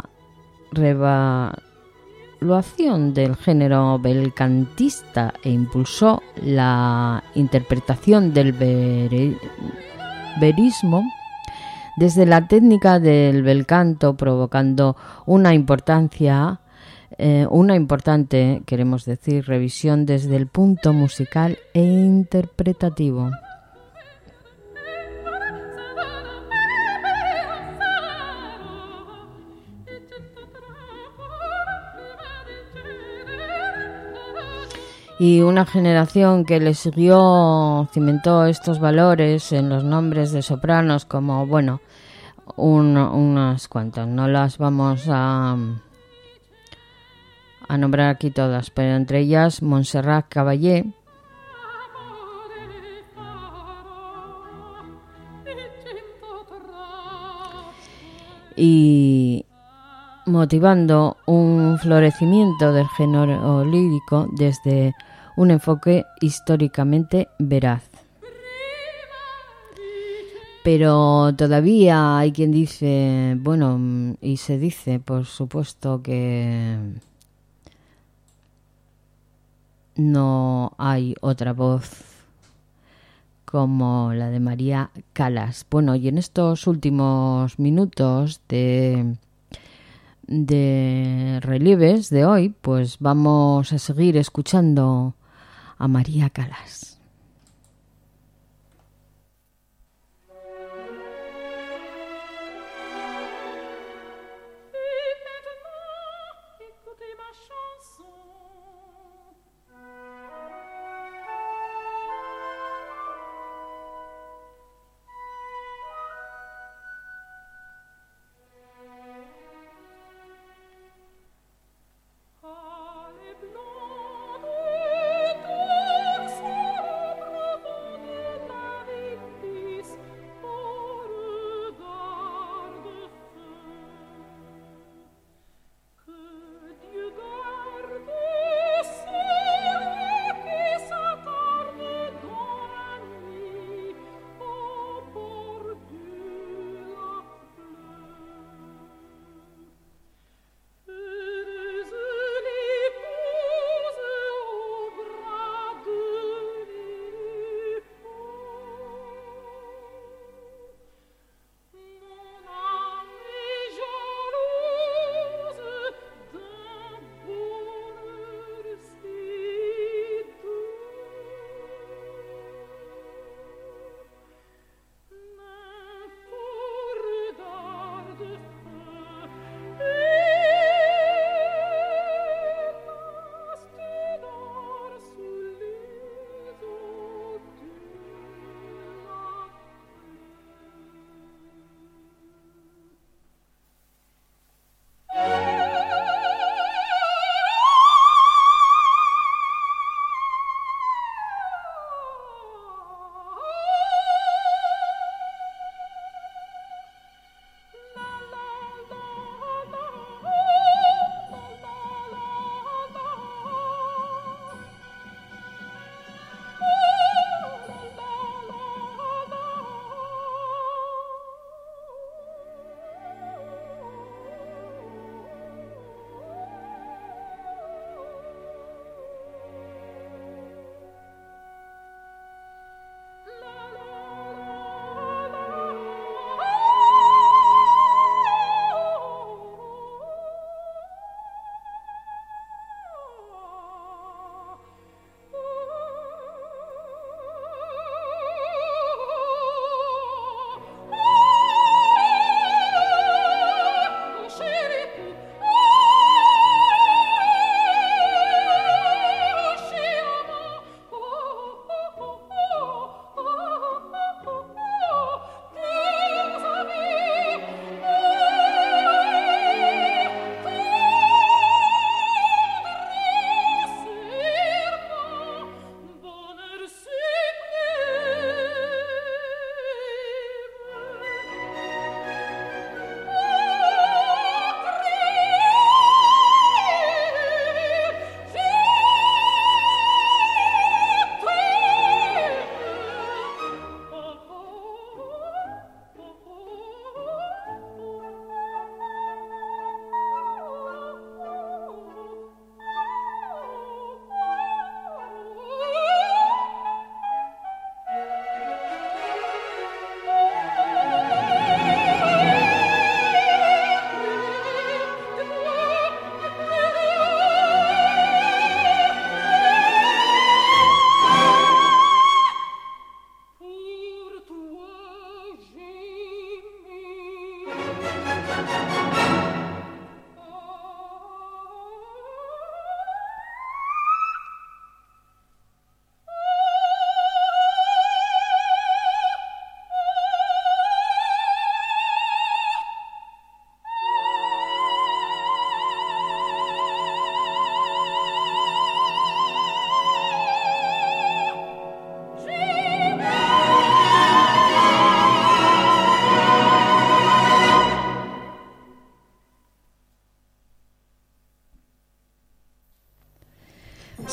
revaluación del género belcantista e impulsó la interpretación del verismo desde la técnica del bel canto, provocando una importante, queremos decir, revisión desde el punto musical e interpretativo. Y una generación que le siguió cimentó estos valores en los nombres de sopranos como, bueno, unas cuantas. No las vamos a nombrar aquí todas, pero entre ellas Montserrat Caballé, y motivando un florecimiento del género lírico desde un enfoque históricamente veraz. Pero todavía hay quien dice, bueno, y se dice, por supuesto, que no hay otra voz como la de María Callas. Bueno, y en estos últimos minutos de relieves de hoy, pues vamos a seguir escuchando a María Callas.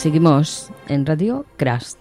Seguimos en Radio Crash.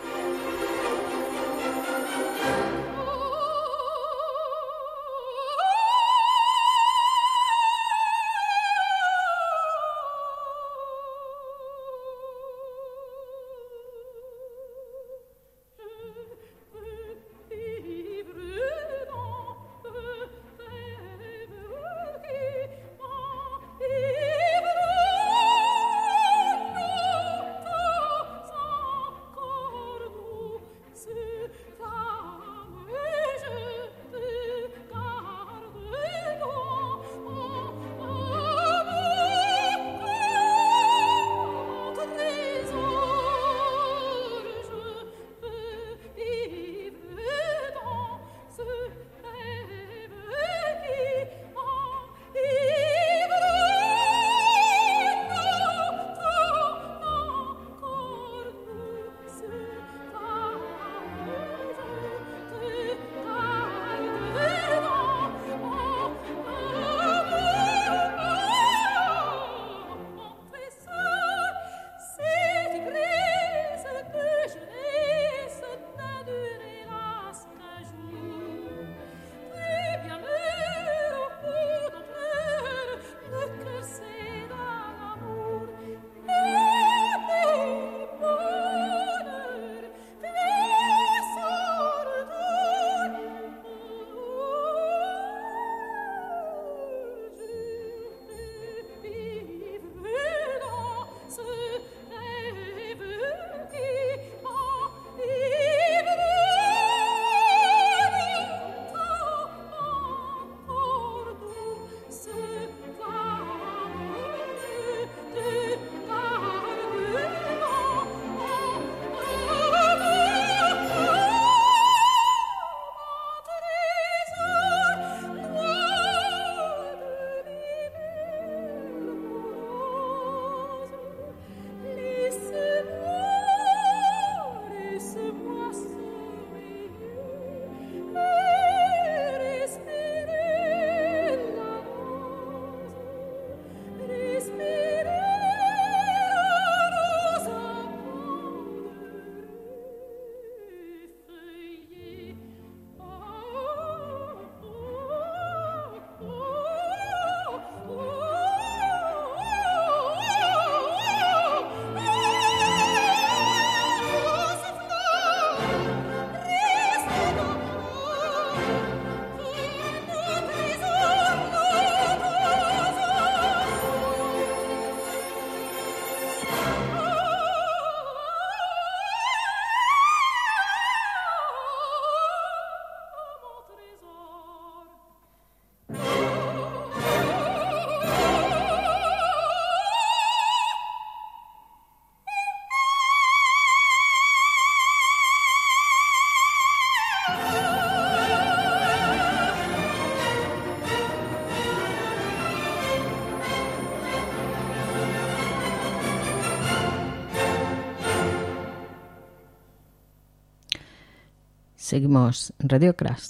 Seguimos en Radio Crash.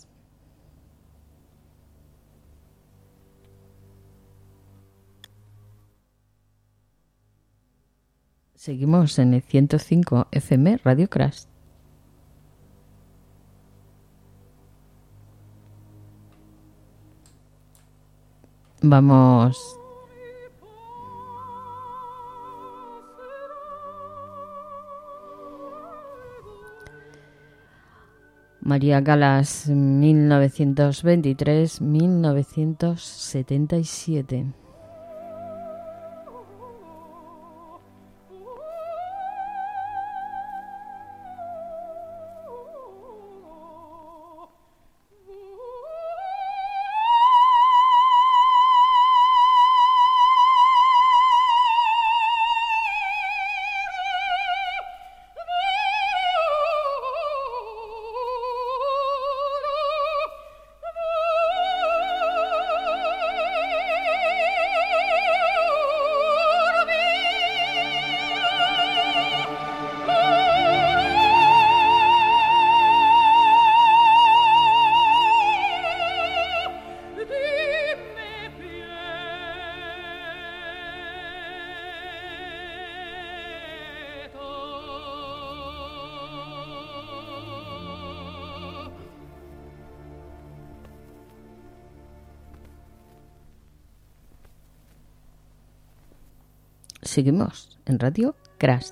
Seguimos en el 105 FM Radio Crash. Vamos. María Callas, 1923-1977. seguimos en Radio Crash.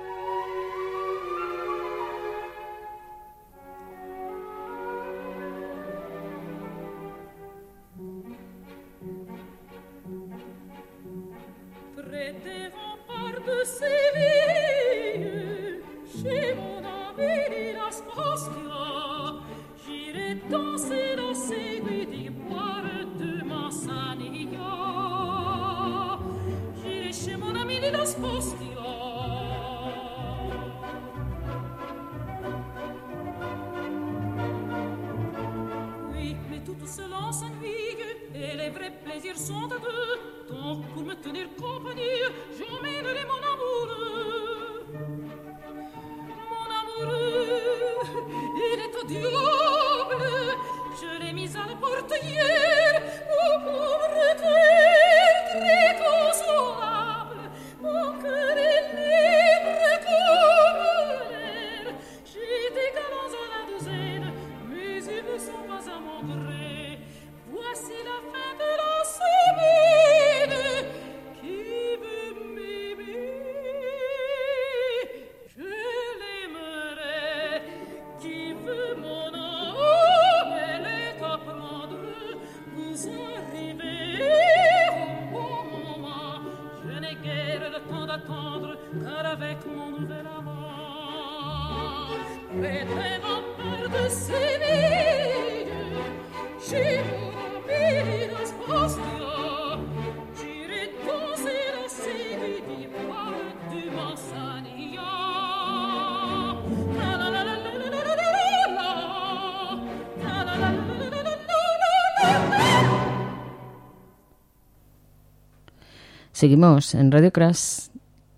Seguimos en Radio Crash.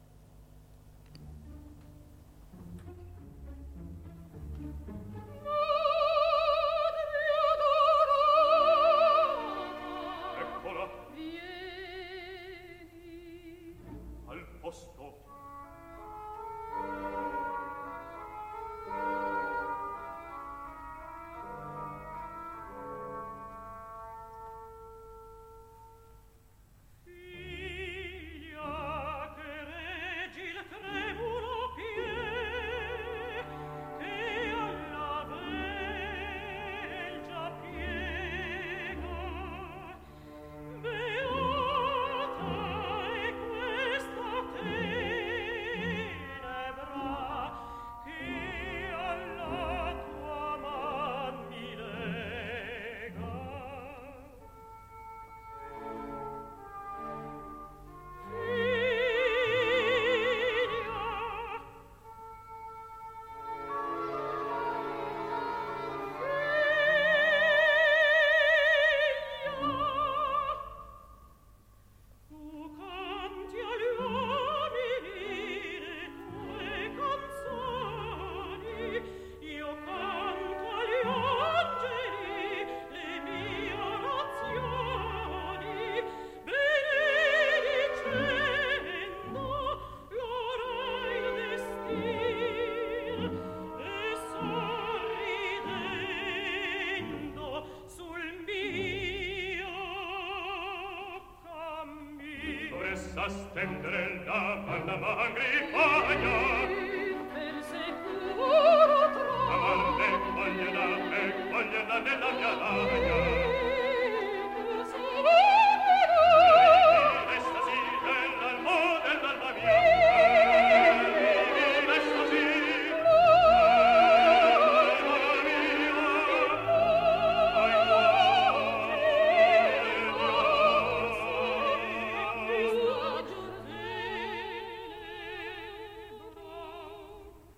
Stendere la banda magripagna per sicuro trovare cogliela nella mia lagna l'estasi dell'alma mia l'estasi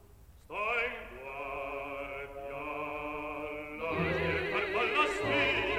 Stai guardia, la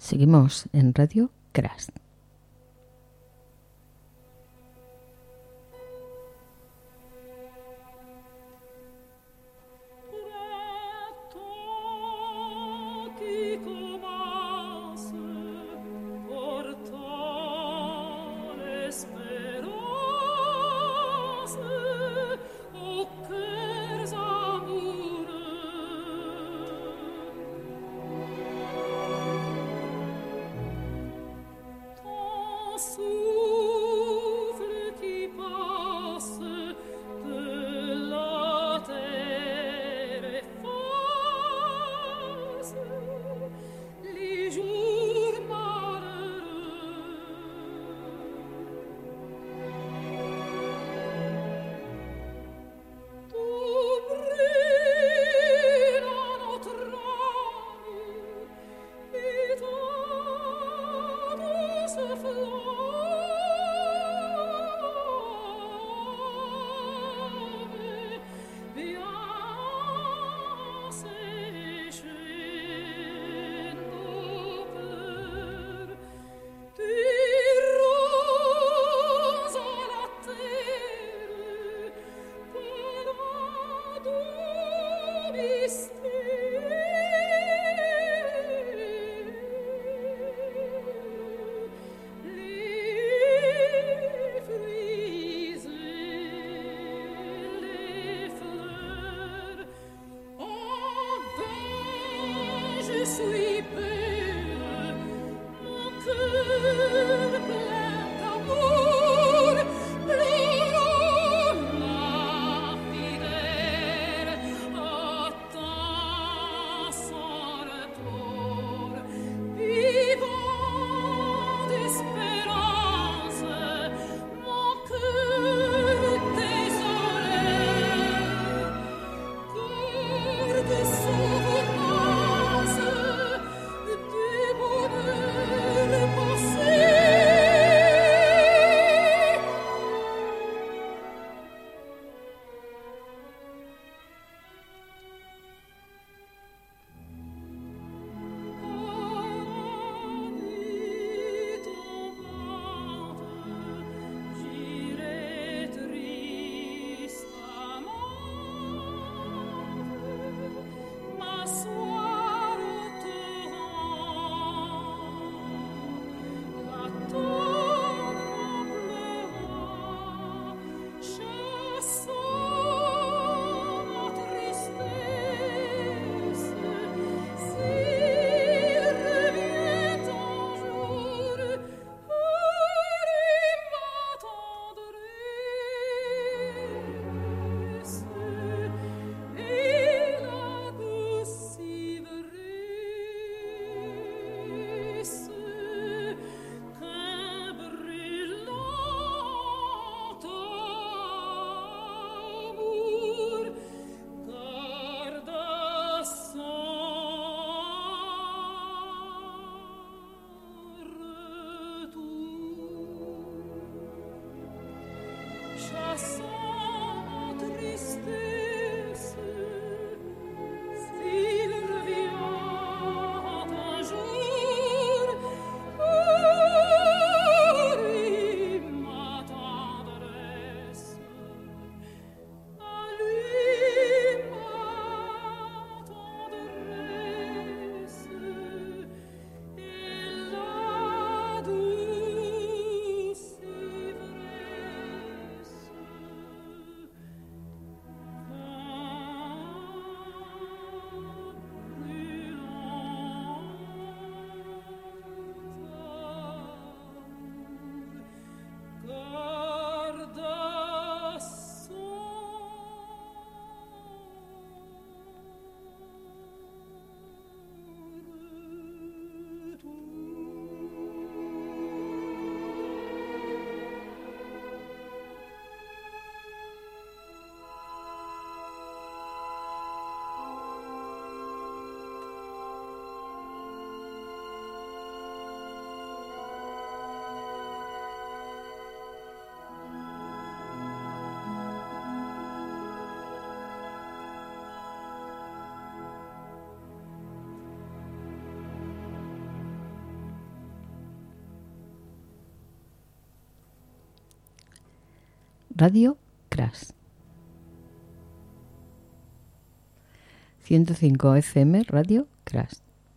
Seguimos en Radio Crash. Radio Crash. 105 FM Radio Crash.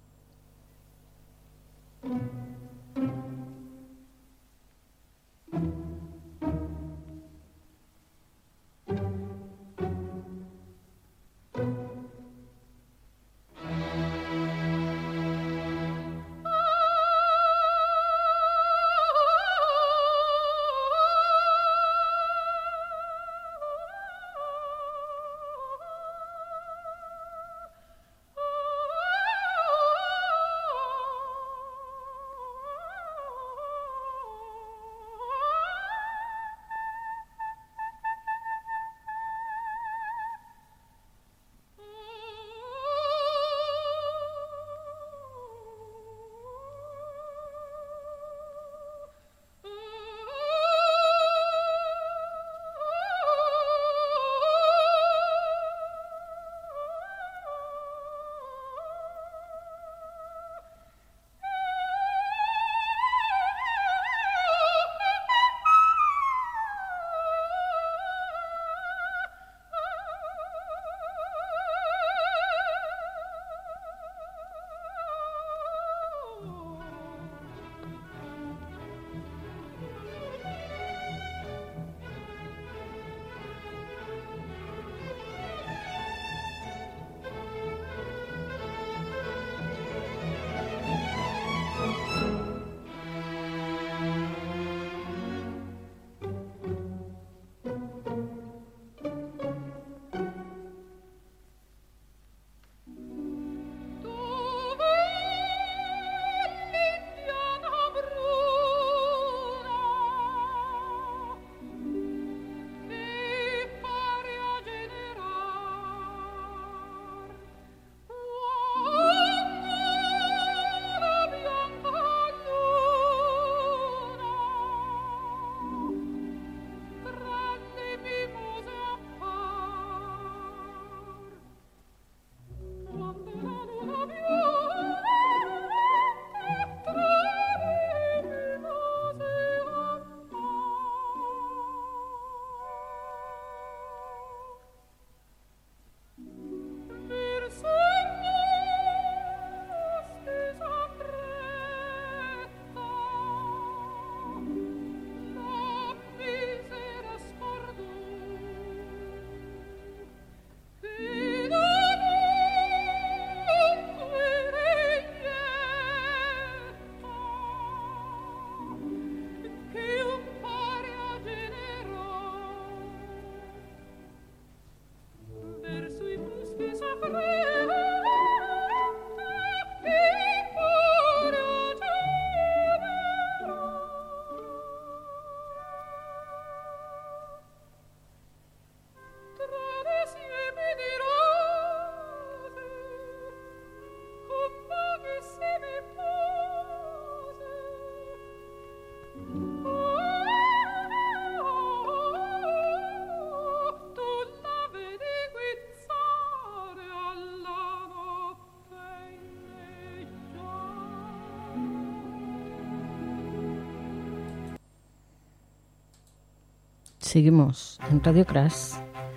Seguimos en Radio Crash.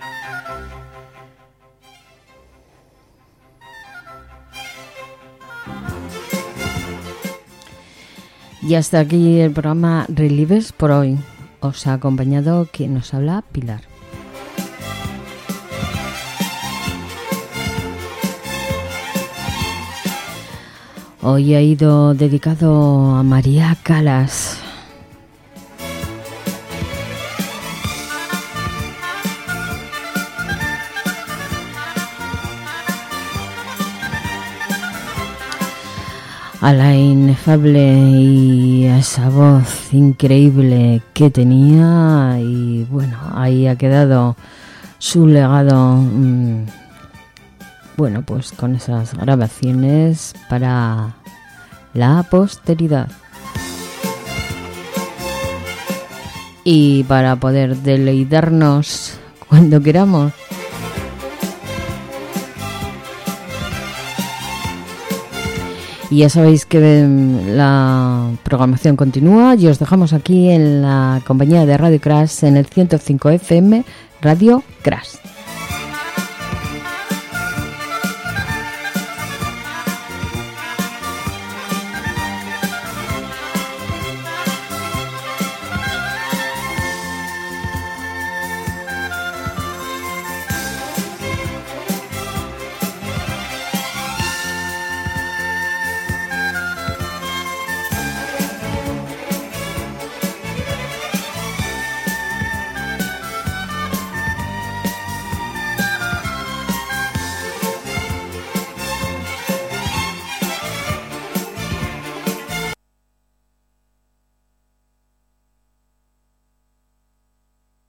Y hasta aquí el programa Relieves por hoy. Os ha acompañado quien nos habla, Pilar. Hoy ha ido dedicado a María Callas. A la inefable y a esa voz increíble que tenía, y bueno, ahí ha quedado su legado, bueno, pues con esas grabaciones para la posteridad y para poder deleitarnos cuando queramos. Y ya sabéis que la programación continúa y os dejamos aquí en la compañía de Radio Crash en el 105 FM Radio Crash.